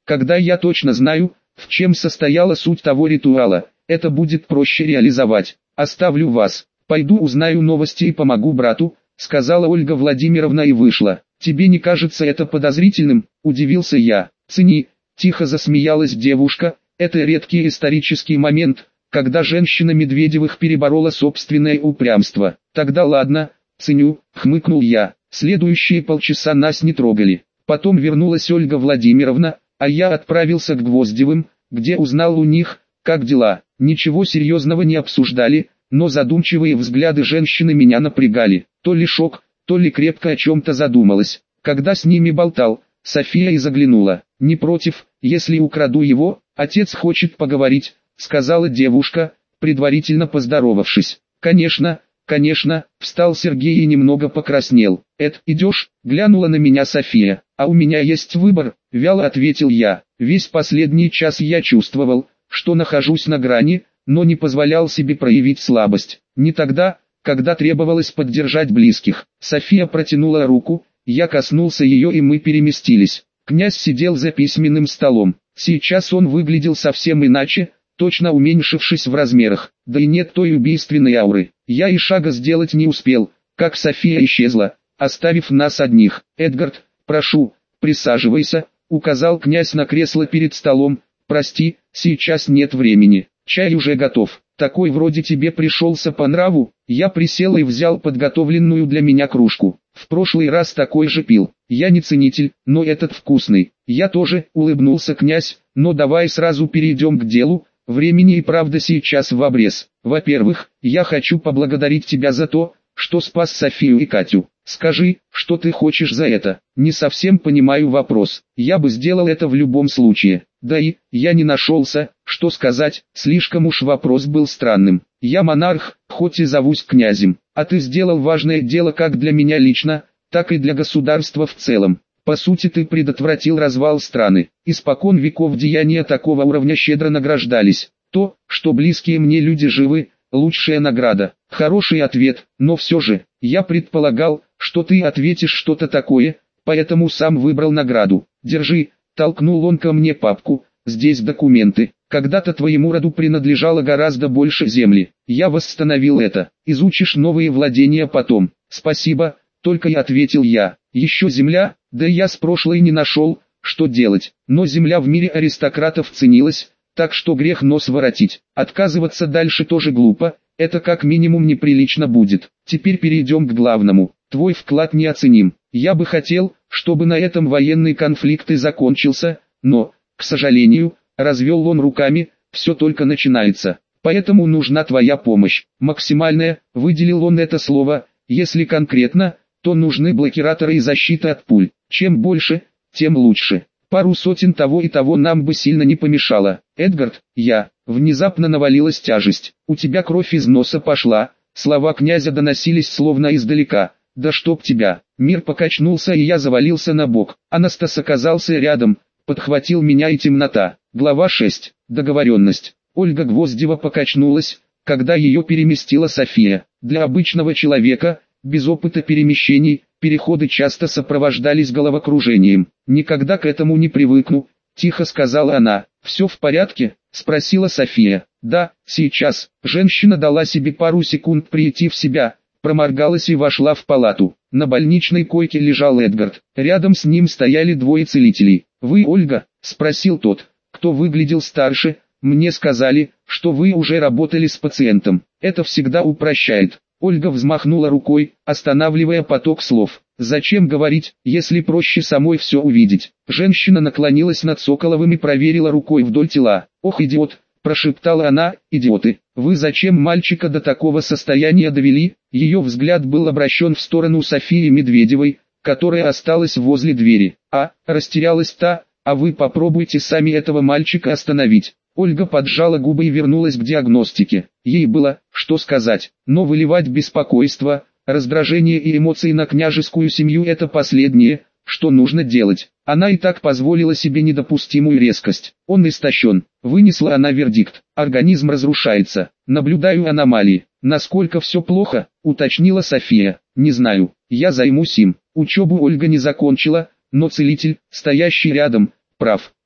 Когда я точно знаю, в чем состояла суть того ритуала, это будет проще реализовать. Оставлю вас, пойду узнаю новости и помогу брату, сказала Ольга Владимировна и вышла. Тебе не кажется это подозрительным? Удивился я. Цени, тихо засмеялась девушка, это редкий исторический момент, когда женщина Медведевых переборола собственное упрямство. Тогда ладно, ценю, хмыкнул я. Следующие полчаса нас не трогали. Потом вернулась Ольга Владимировна, а я отправился к Гвоздевым, где узнал у них, как дела. Ничего серьезного не обсуждали, но задумчивые взгляды женщины меня напрягали. То ли шок, то ли крепко о чем-то задумалась. Когда с ними болтал, София и заглянула. «Не против, если украду его, отец хочет поговорить», — сказала девушка, предварительно поздоровавшись. «Конечно, конечно», — встал Сергей и немного покраснел. «Эд, идешь?» — глянула на меня София. «А у меня есть выбор», — вяло ответил я. Весь последний час я чувствовал, что нахожусь на грани, но не позволял себе проявить слабость. Не тогда, когда требовалось поддержать близких. София протянула руку, я коснулся ее и мы переместились. Князь сидел за письменным столом. Сейчас он выглядел совсем иначе, точно уменьшившись в размерах. Да и нет той убийственной ауры. Я и шага сделать не успел, как София исчезла, оставив нас одних. «Эдгард, прошу, присаживайся», — указал князь на кресло перед столом. «Прости, сейчас нет времени, чай уже готов. Такой вроде тебе пришелся по нраву». Я присел и взял подготовленную для меня кружку. В прошлый раз такой же пил. Я не ценитель, но этот вкусный. Я тоже, улыбнулся князь, но давай сразу перейдем к делу. Времени и правда сейчас в обрез. Во-первых, я хочу поблагодарить тебя за то, что спас Софию и Катю. Скажи, что ты хочешь за это? Не совсем понимаю вопрос. Я бы сделал это в любом случае. Да и, я не нашелся, что сказать, слишком уж вопрос был странным. Я монарх, хоть и зовусь князем, а ты сделал важное дело как для меня лично, так и для государства в целом. По сути ты предотвратил развал страны. Испокон веков деяния такого уровня щедро награждались. То, что близкие мне люди живы, лучшая награда. Хороший ответ, но все же, я предполагал, что ты ответишь что-то такое, поэтому сам выбрал награду. Держи, толкнул он ко мне папку, здесь документы. Когда-то твоему роду принадлежало гораздо больше земли. Я восстановил это. Изучишь новые владения потом. Спасибо, только и ответил я. Еще земля, да я с прошлой не нашел, что делать. Но земля в мире аристократов ценилась, так что грех нос воротить. Отказываться дальше тоже глупо, это как минимум неприлично будет. Теперь перейдем к главному. Твой вклад неоценим. Я бы хотел, чтобы на этом военный конфликт и закончился, но, к сожалению, развел он руками, все только начинается. Поэтому нужна твоя помощь. Максимальная, выделил он это слово, если конкретно, то нужны блокираторы и защита от пуль. Чем больше, тем лучше. Пару сотен того и того нам бы сильно не помешало. Эдгард, я, внезапно навалилась тяжесть. У тебя кровь из носа пошла. Слова князя доносились словно издалека. Да чтоб тебя. Мир покачнулся и я завалился на бок. Анастас оказался рядом, подхватил меня и темнота. Глава шесть. Договоренность. Ольга Гвоздева покачнулась, когда ее переместила София. Для обычного человека, без опыта перемещений, переходы часто сопровождались головокружением. «Никогда к этому не привыкну», — тихо сказала она. «Все в порядке?» — спросила София. «Да, сейчас». Женщина дала себе пару секунд прийти в себя, проморгалась и вошла в палату. На больничной койке лежал Эдгард. Рядом с ним стояли двое целителей. «Вы Ольга?» — спросил тот. «Кто выглядел старше? Мне сказали, что вы уже работали с пациентом. Это всегда упрощает». Ольга взмахнула рукой, останавливая поток слов. «Зачем говорить, если проще самой все увидеть?» Женщина наклонилась над Соколовым и проверила рукой вдоль тела. «Ох, идиот!» – прошептала она. «Идиоты! Вы зачем мальчика до такого состояния довели?» Ее взгляд был обращен в сторону Софии Медведевой, которая осталась возле двери. «А, растерялась та, а вы попробуйте сами этого мальчика остановить». Ольга поджала губы и вернулась к диагностике. Ей было, что сказать, но выливать беспокойство, раздражение и эмоции на княжескую семью – это последнее, что нужно делать. Она и так позволила себе недопустимую резкость. Он истощен. Вынесла она вердикт. Организм разрушается. Наблюдаю аномалии. Насколько все плохо, уточнила София. Не знаю, я займусь им. Учебу Ольга не закончила, но целитель, стоящий рядом, прав.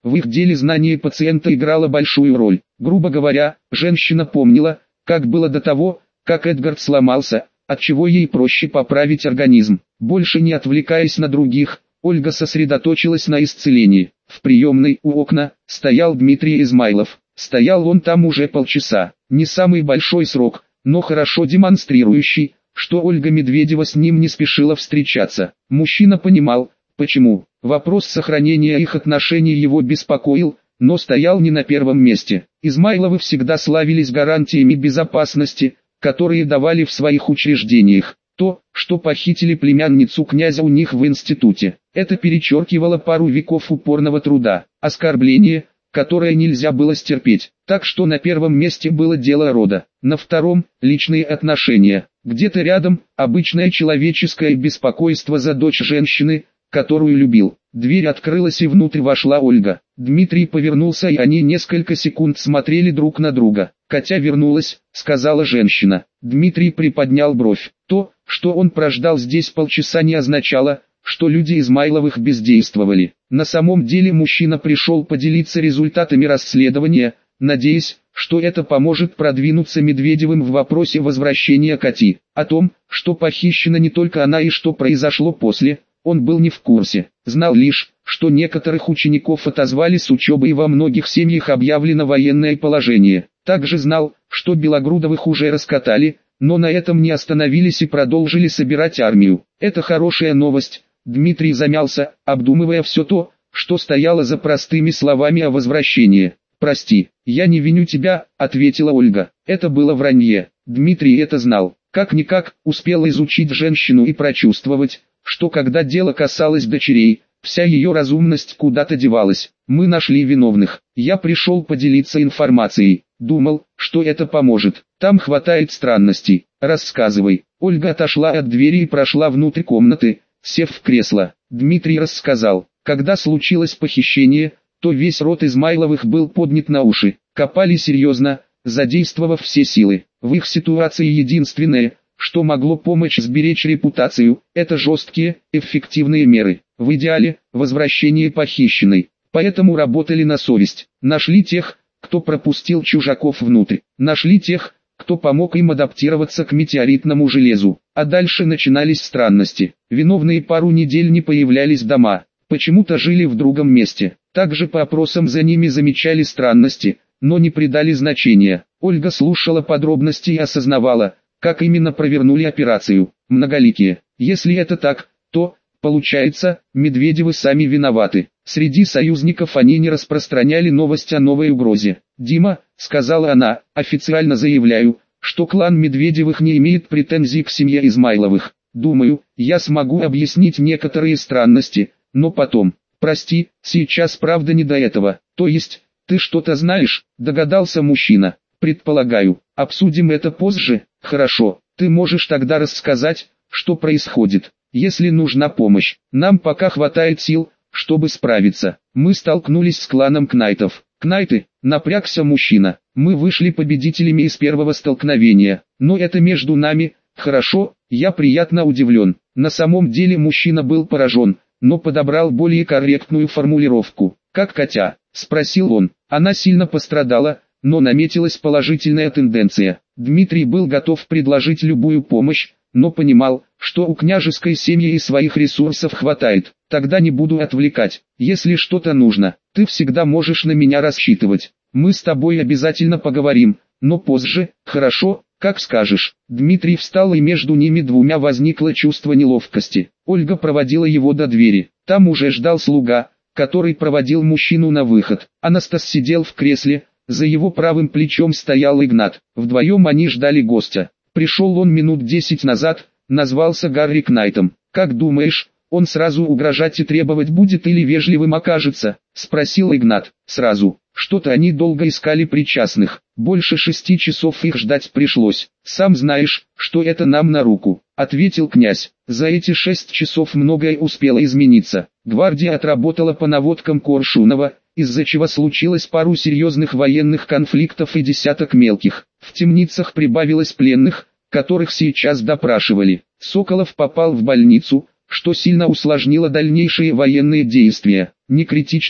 В их деле знание пациента играло большую роль. Грубо говоря, женщина помнила, как было до того, как Эдгард сломался, отчего ей проще поправить организм. Больше не отвлекаясь на других, Ольга сосредоточилась на исцелении. В приемной у окна стоял Дмитрий Измайлов. Стоял он там уже полчаса. Не самый большой срок, но хорошо демонстрирующий, что Ольга Медведева с ним не спешила встречаться. Мужчина понимал, почему. Вопрос сохранения их отношений его беспокоил, но стоял не на первом месте. Измайловы всегда славились гарантиями безопасности, которые давали в своих учреждениях. То, что похитили племянницу князя у них в институте, это перечеркивало пару веков упорного труда, оскорбление, которое нельзя было стерпеть. Так что на первом месте было дело рода, на втором – личные отношения. Где-то рядом – обычное человеческое беспокойство за дочь женщины, которую любил. Дверь открылась и внутрь вошла Ольга. Дмитрий повернулся, и они несколько секунд смотрели друг на друга. «Катя вернулась», — сказала женщина. Дмитрий приподнял бровь. То, что он прождал здесь полчаса, не означало, что люди Измайловых бездействовали. На самом деле мужчина пришел поделиться результатами расследования, надеясь, что это поможет продвинуться Медведевым в вопросе возвращения Кати. О том, что похищена не только она и что произошло после, он был не в курсе. Знал лишь, что некоторых учеников отозвали с учебы и во многих семьях объявлено военное положение. Также знал, что Белогрудовых уже раскатали, но на этом не остановились и продолжили собирать армию. Это хорошая новость. Дмитрий замялся, обдумывая все то, что стояло за простыми словами о возвращении. «Прости, я не виню тебя», — ответила Ольга. Это было вранье. Дмитрий это знал. Как-никак, успел изучить женщину и прочувствовать, что когда дело касалось дочерей, вся ее разумность куда-то девалась. «Мы нашли виновных. Я пришел поделиться информацией. Думал, что это поможет. Там хватает странностей. Рассказывай». Ольга отошла от двери и прошла внутрь комнаты, сев в кресло. Дмитрий рассказал. Когда случилось похищение, то весь род Измайловых был поднят на уши. Копали серьезно, задействовав все силы. В их ситуации единственное, что могло помочь сберечь репутацию, это жесткие, эффективные меры. В идеале, возвращение похищенной. Поэтому работали на совесть. Нашли тех, кто пропустил чужаков внутрь. Нашли тех, кто помог им адаптироваться к метеоритному железу. А дальше начинались странности. Виновные пару недель не появлялись дома. Почему-то жили в другом месте. Также по опросам за ними замечали странности, но не придали значения. Ольга слушала подробности и осознавала, как именно провернули операцию. Многоликие. Если это так, то, получается, Медведевы сами виноваты. Среди союзников они не распространяли новость о новой угрозе. «Дима», — сказала она, — «официально заявляю, что клан Медведевых не имеет претензий к семье Измайловых. Думаю, я смогу объяснить некоторые странности, но потом. Прости, сейчас правда не до этого». «То есть, ты что-то знаешь?» — догадался мужчина. «Предполагаю. Обсудим это позже». «Хорошо, ты можешь тогда рассказать, что происходит. Если нужна помощь, нам пока хватает сил, чтобы справиться. Мы столкнулись с кланом Кнайтов». «Кнайты?» — напрягся мужчина. «Мы вышли победителями из первого столкновения, но это между нами». «Хорошо, я приятно удивлен». На самом деле мужчина был поражен, но подобрал более корректную формулировку. «Как Катя?» — спросил он. «Она сильно пострадала, но наметилась положительная тенденция». Дмитрий был готов предложить любую помощь, но понимал, что у княжеской семьи и своих ресурсов хватает. «Тогда не буду отвлекать. Если что-то нужно, ты всегда можешь на меня рассчитывать. Мы с тобой обязательно поговорим, но позже, хорошо, как скажешь». Дмитрий встал, и между ними двумя возникло чувство неловкости. Ольга проводила его до двери. Там уже ждал слуга, который проводил мужчину на выход. Анастас сидел в кресле, за его правым плечом стоял Игнат. Вдвоем они ждали гостя. Пришел он минут десять назад, назвался Гарри Кнайтом. «Как думаешь, он сразу угрожать и требовать будет или вежливым окажется?» — спросил Игнат. «Сразу. Что-то они долго искали причастных. Больше шести часов их ждать пришлось. Сам знаешь, что это нам на руку», — ответил князь. За эти шесть часов многое успело измениться. Гвардия отработала по наводкам Коршунова, из-за чего случилось пару серьезных военных конфликтов и десяток мелких. В темницах прибавилось пленных, которых сейчас допрашивали. Соколов попал в больницу, что сильно усложнило дальнейшие военные действия. Не критично,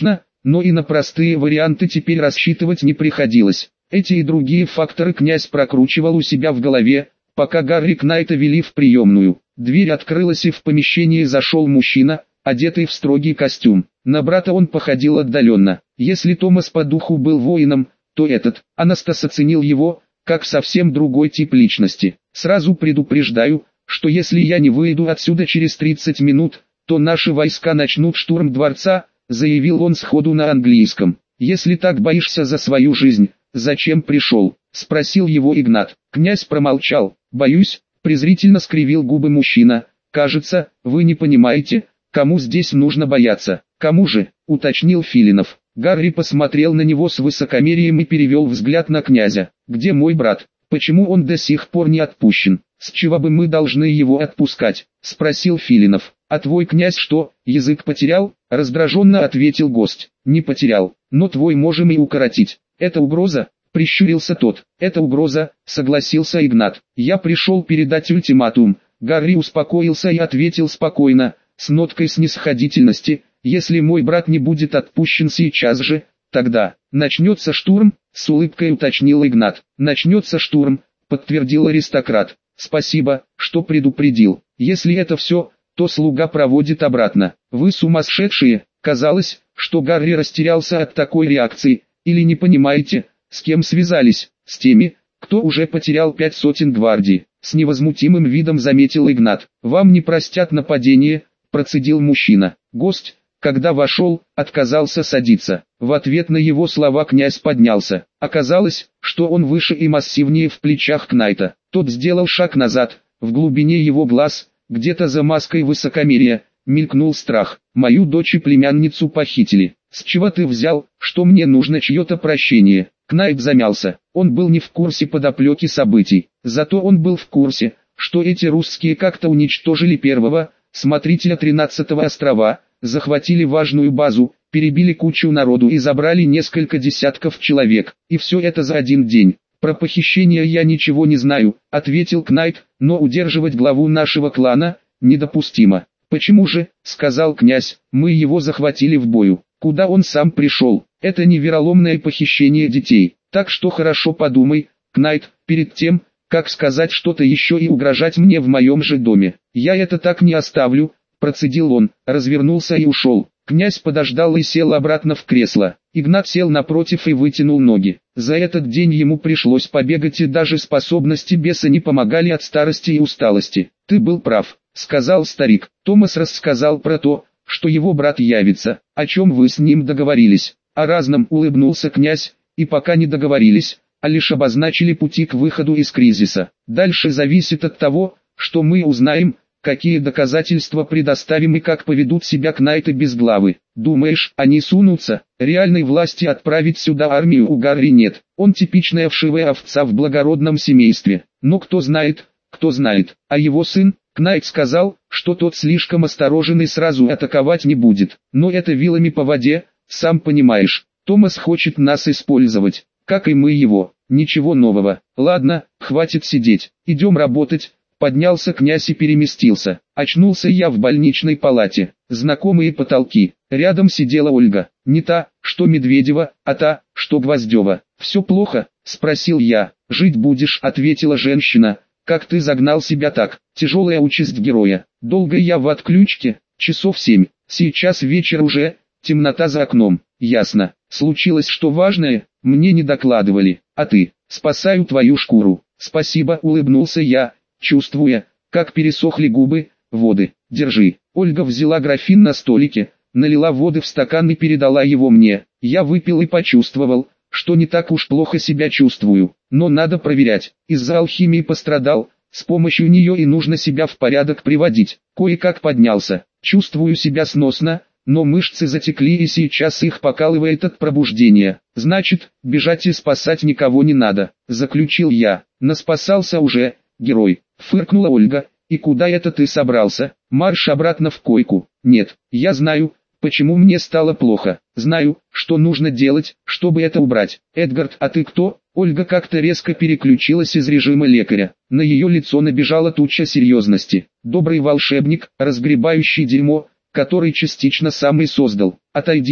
но и на простые варианты теперь рассчитывать не приходилось. Эти и другие факторы князь прокручивал у себя в голове, пока Гарри Кнайта вели в приемную. Дверь открылась, и в помещение зашел мужчина, одетый в строгий костюм. На брата он походил отдаленно. Если Томас по духу был воином, то этот, Анастас, оценил его, как совсем другой тип личности. «Сразу предупреждаю, что если я не выйду отсюда через тридцать минут, то наши войска начнут штурм дворца», заявил он сходу на английском. «Если так боишься за свою жизнь, зачем пришел?» — спросил его Игнат. Князь промолчал. «Боюсь», — презрительно скривил губы мужчина. «Кажется, вы не понимаете, кому здесь нужно бояться». «Кому же?» — уточнил Филинов. Гарри посмотрел на него с высокомерием и перевел взгляд на князя. «Где мой брат? Почему он до сих пор не отпущен? С чего бы мы должны его отпускать?» — спросил Филинов. «А твой князь что, язык потерял?» — раздраженно ответил гость. «Не потерял, но твой можем и укоротить. Это угроза?» — прищурился тот. «Это угроза», — согласился Игнат. «Я пришел передать ультиматум». Гарри успокоился и ответил спокойно, с ноткой снисходительности: «Если мой брат не будет отпущен сейчас же, тогда начнется штурм», — с улыбкой уточнил Игнат. «Начнется штурм», — подтвердил аристократ. «Спасибо, что предупредил. Если это все, то слуга проводит обратно». «Вы сумасшедшие!» Казалось, что Гарри растерялся от такой реакции. «Или не понимаете, с кем связались?» «С теми, кто уже потерял пять сотен гвардии», — с невозмутимым видом заметил Игнат. «Вам не простят нападение», — процедил мужчина. Гость, когда вошел, отказался садиться. В ответ на его слова князь поднялся. Оказалось, что он выше и массивнее в плечах Кнайта. Тот сделал шаг назад. В глубине его глаз, где-то за маской высокомерия, мелькнул страх. «Мою дочь и племянницу похитили. С чего ты взял, что мне нужно чье-то прощение?» Кнайт замялся. Он был не в курсе подоплеки событий. Зато он был в курсе, что эти русские как-то уничтожили первого смотрителя тринадцатого острова, захватили важную базу, перебили кучу народу и забрали несколько десятков человек. И все это за один день. «Про похищение я ничего не знаю», — ответил Кнайт, «но удерживать главу нашего клана недопустимо». «Почему же?» — сказал князь. «Мы его захватили в бою. Куда он сам пришел? Это не вероломное похищение детей. Так что хорошо подумай, Кнайт, перед тем, как сказать что-то еще и угрожать мне в моем же доме. Я это так не оставлю», — процедил он, развернулся и ушел. Князь подождал и сел обратно в кресло. Игнат сел напротив и вытянул ноги. За этот день ему пришлось побегать, и даже способности беса не помогали от старости и усталости. «Ты был прав», — сказал старик. «Томас рассказал про то, что его брат явится. О чем вы с ним договорились?» «О разном», — улыбнулся князь, «и пока не договорились, а лишь обозначили пути к выходу из кризиса. Дальше зависит от того, что мы узнаем, какие доказательства предоставим и как поведут себя Кнайты без главы. Думаешь, они сунутся? Реальной власти отправить сюда армию у Гарри нет. Он типичная вшивая овца в благородном семействе. Но кто знает, кто знает. А его сын, Кнайт сказал, что тот слишком осторожен и сразу атаковать не будет. Но это вилами по воде, сам понимаешь. Томас хочет нас использовать, как и мы его. Ничего нового. Ладно, хватит сидеть, идем работать». Поднялся князь и переместился. Очнулся я в больничной палате. Знакомые потолки. Рядом сидела Ольга. Не та, что Медведева, а та, что Гвоздева. «Все плохо?» — спросил я. «Жить будешь», — ответила женщина. «Как ты загнал себя так? Тяжелая участь героя. Долго я в отключке? Часов семь. Сейчас вечер уже, темнота за окном». «Ясно. Случилось что важное? Мне не докладывали. А ты?» «Спасаю твою шкуру». «Спасибо», — улыбнулся я, чувствуя, как пересохли губы. «Воды, держи». Ольга взяла графин на столике, налила воды в стакан и передала его мне. Я выпил и почувствовал, что не так уж плохо себя чувствую. Но надо проверять. Из-за алхимии пострадал, с помощью нее и нужно себя в порядок приводить. Кое-как поднялся. Чувствую себя сносно, но мышцы затекли и сейчас их покалывает от пробуждения. «Значит, бежать и спасать никого не надо», — заключил я. «Наспасался уже, герой», — фыркнула Ольга. «И куда это ты собрался? Марш обратно в койку». «Нет, я знаю, почему мне стало плохо. Знаю, что нужно делать, чтобы это убрать». «Эдгард, а ты кто?» Ольга как-то резко переключилась из режима лекаря. На ее лицо набежала туча серьезности. «Добрый волшебник, разгребающий дерьмо, который частично сам и создал». «Отойди»,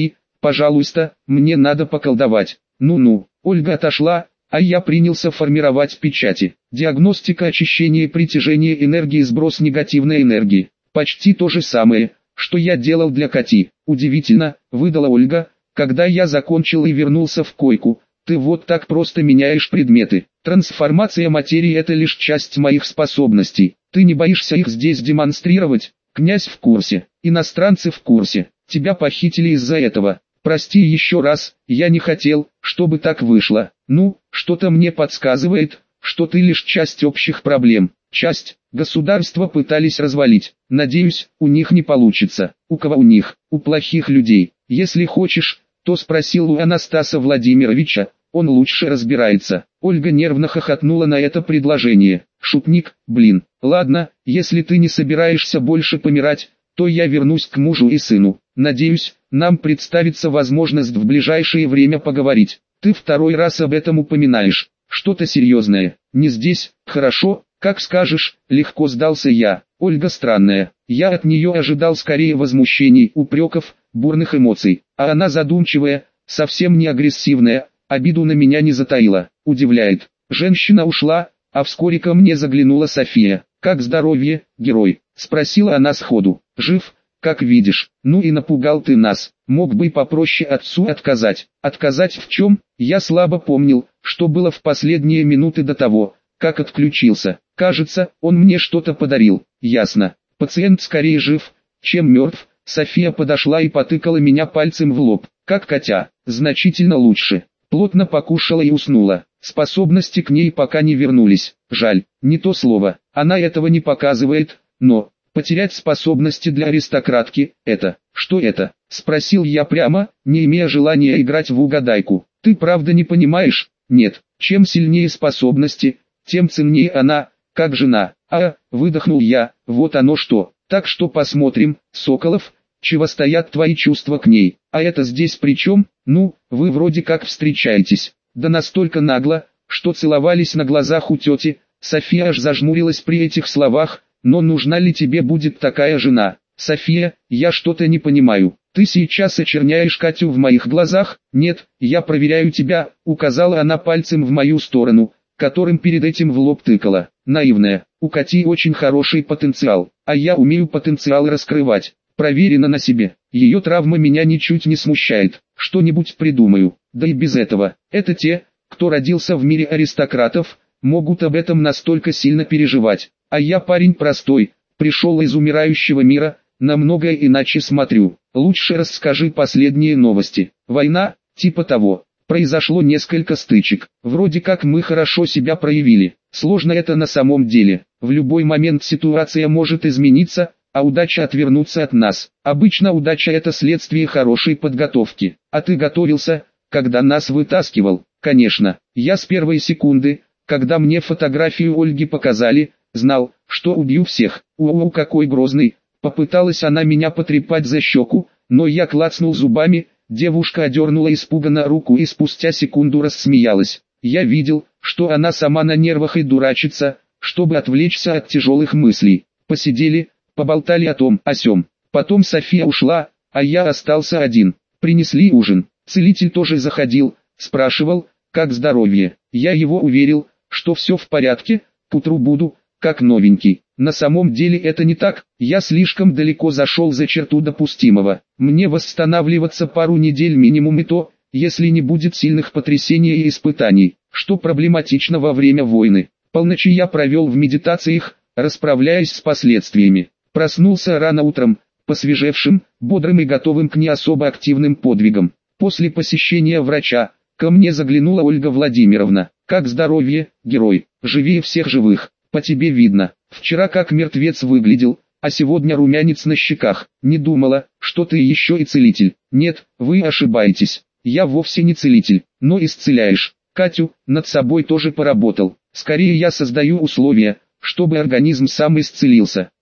Пожалуйста, мне надо поколдовать. Ну-ну. Ольга отошла, а я принялся формировать печати. Диагностика очищения и притяжения энергии, сброс негативной энергии. Почти то же самое, что я делал для Кати. Удивительно, выдала Ольга, когда я закончил и вернулся в койку. Ты вот так просто меняешь предметы. Трансформация материи — это лишь часть моих способностей. Ты не боишься их здесь демонстрировать? Князь в курсе, иностранцы в курсе. Тебя похитили из-за этого. Прости еще раз, я не хотел, чтобы так вышло. Ну, что-то мне подсказывает, что ты лишь часть общих проблем. Часть. Государство пытались развалить. Надеюсь, у них не получится. У кого у них? У плохих людей. Если хочешь, то спросил у Анастаса Владимировича, он лучше разбирается. Ольга нервно хохотнула на это предложение. Шутник, блин. Ладно, если ты не собираешься больше помирать, то я вернусь к мужу и сыну. Надеюсь, нам представится возможность в ближайшее время поговорить. Ты второй раз об этом упоминаешь. Что-то серьезное. Не здесь, хорошо, как скажешь, легко сдался я. Ольга странная. Я от нее ожидал скорее возмущений, упреков, бурных эмоций. А она задумчивая, совсем не агрессивная, обиду на меня не затаила. Удивляет. Женщина ушла, а вскоре ко мне заглянула София. «Как здоровье, герой?» — спросила она сходу. «Жив, как видишь. Ну и напугал ты нас. Мог бы попроще отцу отказать». Отказать в чем? Я слабо помнил, что было в последние минуты до того, как отключился. Кажется, он мне что-то подарил. Ясно. Пациент скорее жив, чем мертв. София подошла и потыкала меня пальцем в лоб. Как котя. Значительно лучше. Плотно покушала и уснула. Способности к ней пока не вернулись. Жаль, не то слово. Она этого не показывает, но... Потерять способности для аристократки – это... Что это? Спросил я прямо, не имея желания играть в угадайку. Ты правда не понимаешь? Нет. Чем сильнее способности, тем ценнее она, как жена. А, выдохнул я, вот оно что. Так что посмотрим, Соколов, чего стоят твои чувства к ней. А это здесь при чем? Ну, вы вроде как встречаетесь. Да настолько нагло, что целовались на глазах у тети. София аж зажмурилась при этих словах. Но нужна ли тебе будет такая жена? София, я что-то не понимаю. Ты сейчас очерняешь Катю в моих глазах? Нет, я проверяю тебя, указала она пальцем в мою сторону, которым перед этим в лоб тыкала. Наивная, у Кати очень хороший потенциал, а я умею потенциал раскрывать. Проверено на себе. Ее травма меня ничуть не смущает. Что-нибудь придумаю. Да и без этого. Это те, кто родился в мире аристократов, могут об этом настолько сильно переживать. А я парень простой, пришел из умирающего мира, на многое иначе смотрю. Лучше расскажи последние новости. Война, типа того. Произошло несколько стычек. Вроде как мы хорошо себя проявили. Сложно это на самом деле. В любой момент ситуация может измениться, а удача отвернуться от нас. Обычно удача — это следствие хорошей подготовки. А ты готовился, когда нас вытаскивал? Конечно. Я с первой секунды, когда мне фотографию Ольги показали, знал, что убью всех. Уоу, какой грозный. Попыталась она меня потрепать за щеку, но я клацнул зубами, девушка одернула испуганно руку и спустя секунду рассмеялась. Я видел, что она сама на нервах и дурачится, чтобы отвлечься от тяжелых мыслей. Посидели, поболтали о том, о сём. Потом София ушла, а я остался один. Принесли ужин. Целитель тоже заходил, спрашивал, как здоровье. Я его уверил, что все в порядке, к утру буду как новенький. На самом деле это не так, я слишком далеко зашел за черту допустимого. Мне восстанавливаться пару недель минимум, и то, если не будет сильных потрясений и испытаний, что проблематично во время войны. Полночи я провел в медитациях, расправляясь с последствиями. Проснулся рано утром, посвежевшим, бодрым и готовым к не особо активным подвигам. После посещения врача, ко мне заглянула Ольга Владимировна. Как здоровье, герой, живее всех живых. По тебе видно, вчера как мертвец выглядел, а сегодня румянец на щеках. Не думала, что ты еще и целитель. Нет, вы ошибаетесь. Я вовсе не целитель, но исцеляешь. Катю, над собой тоже поработал. Скорее я создаю условия, чтобы организм сам исцелился.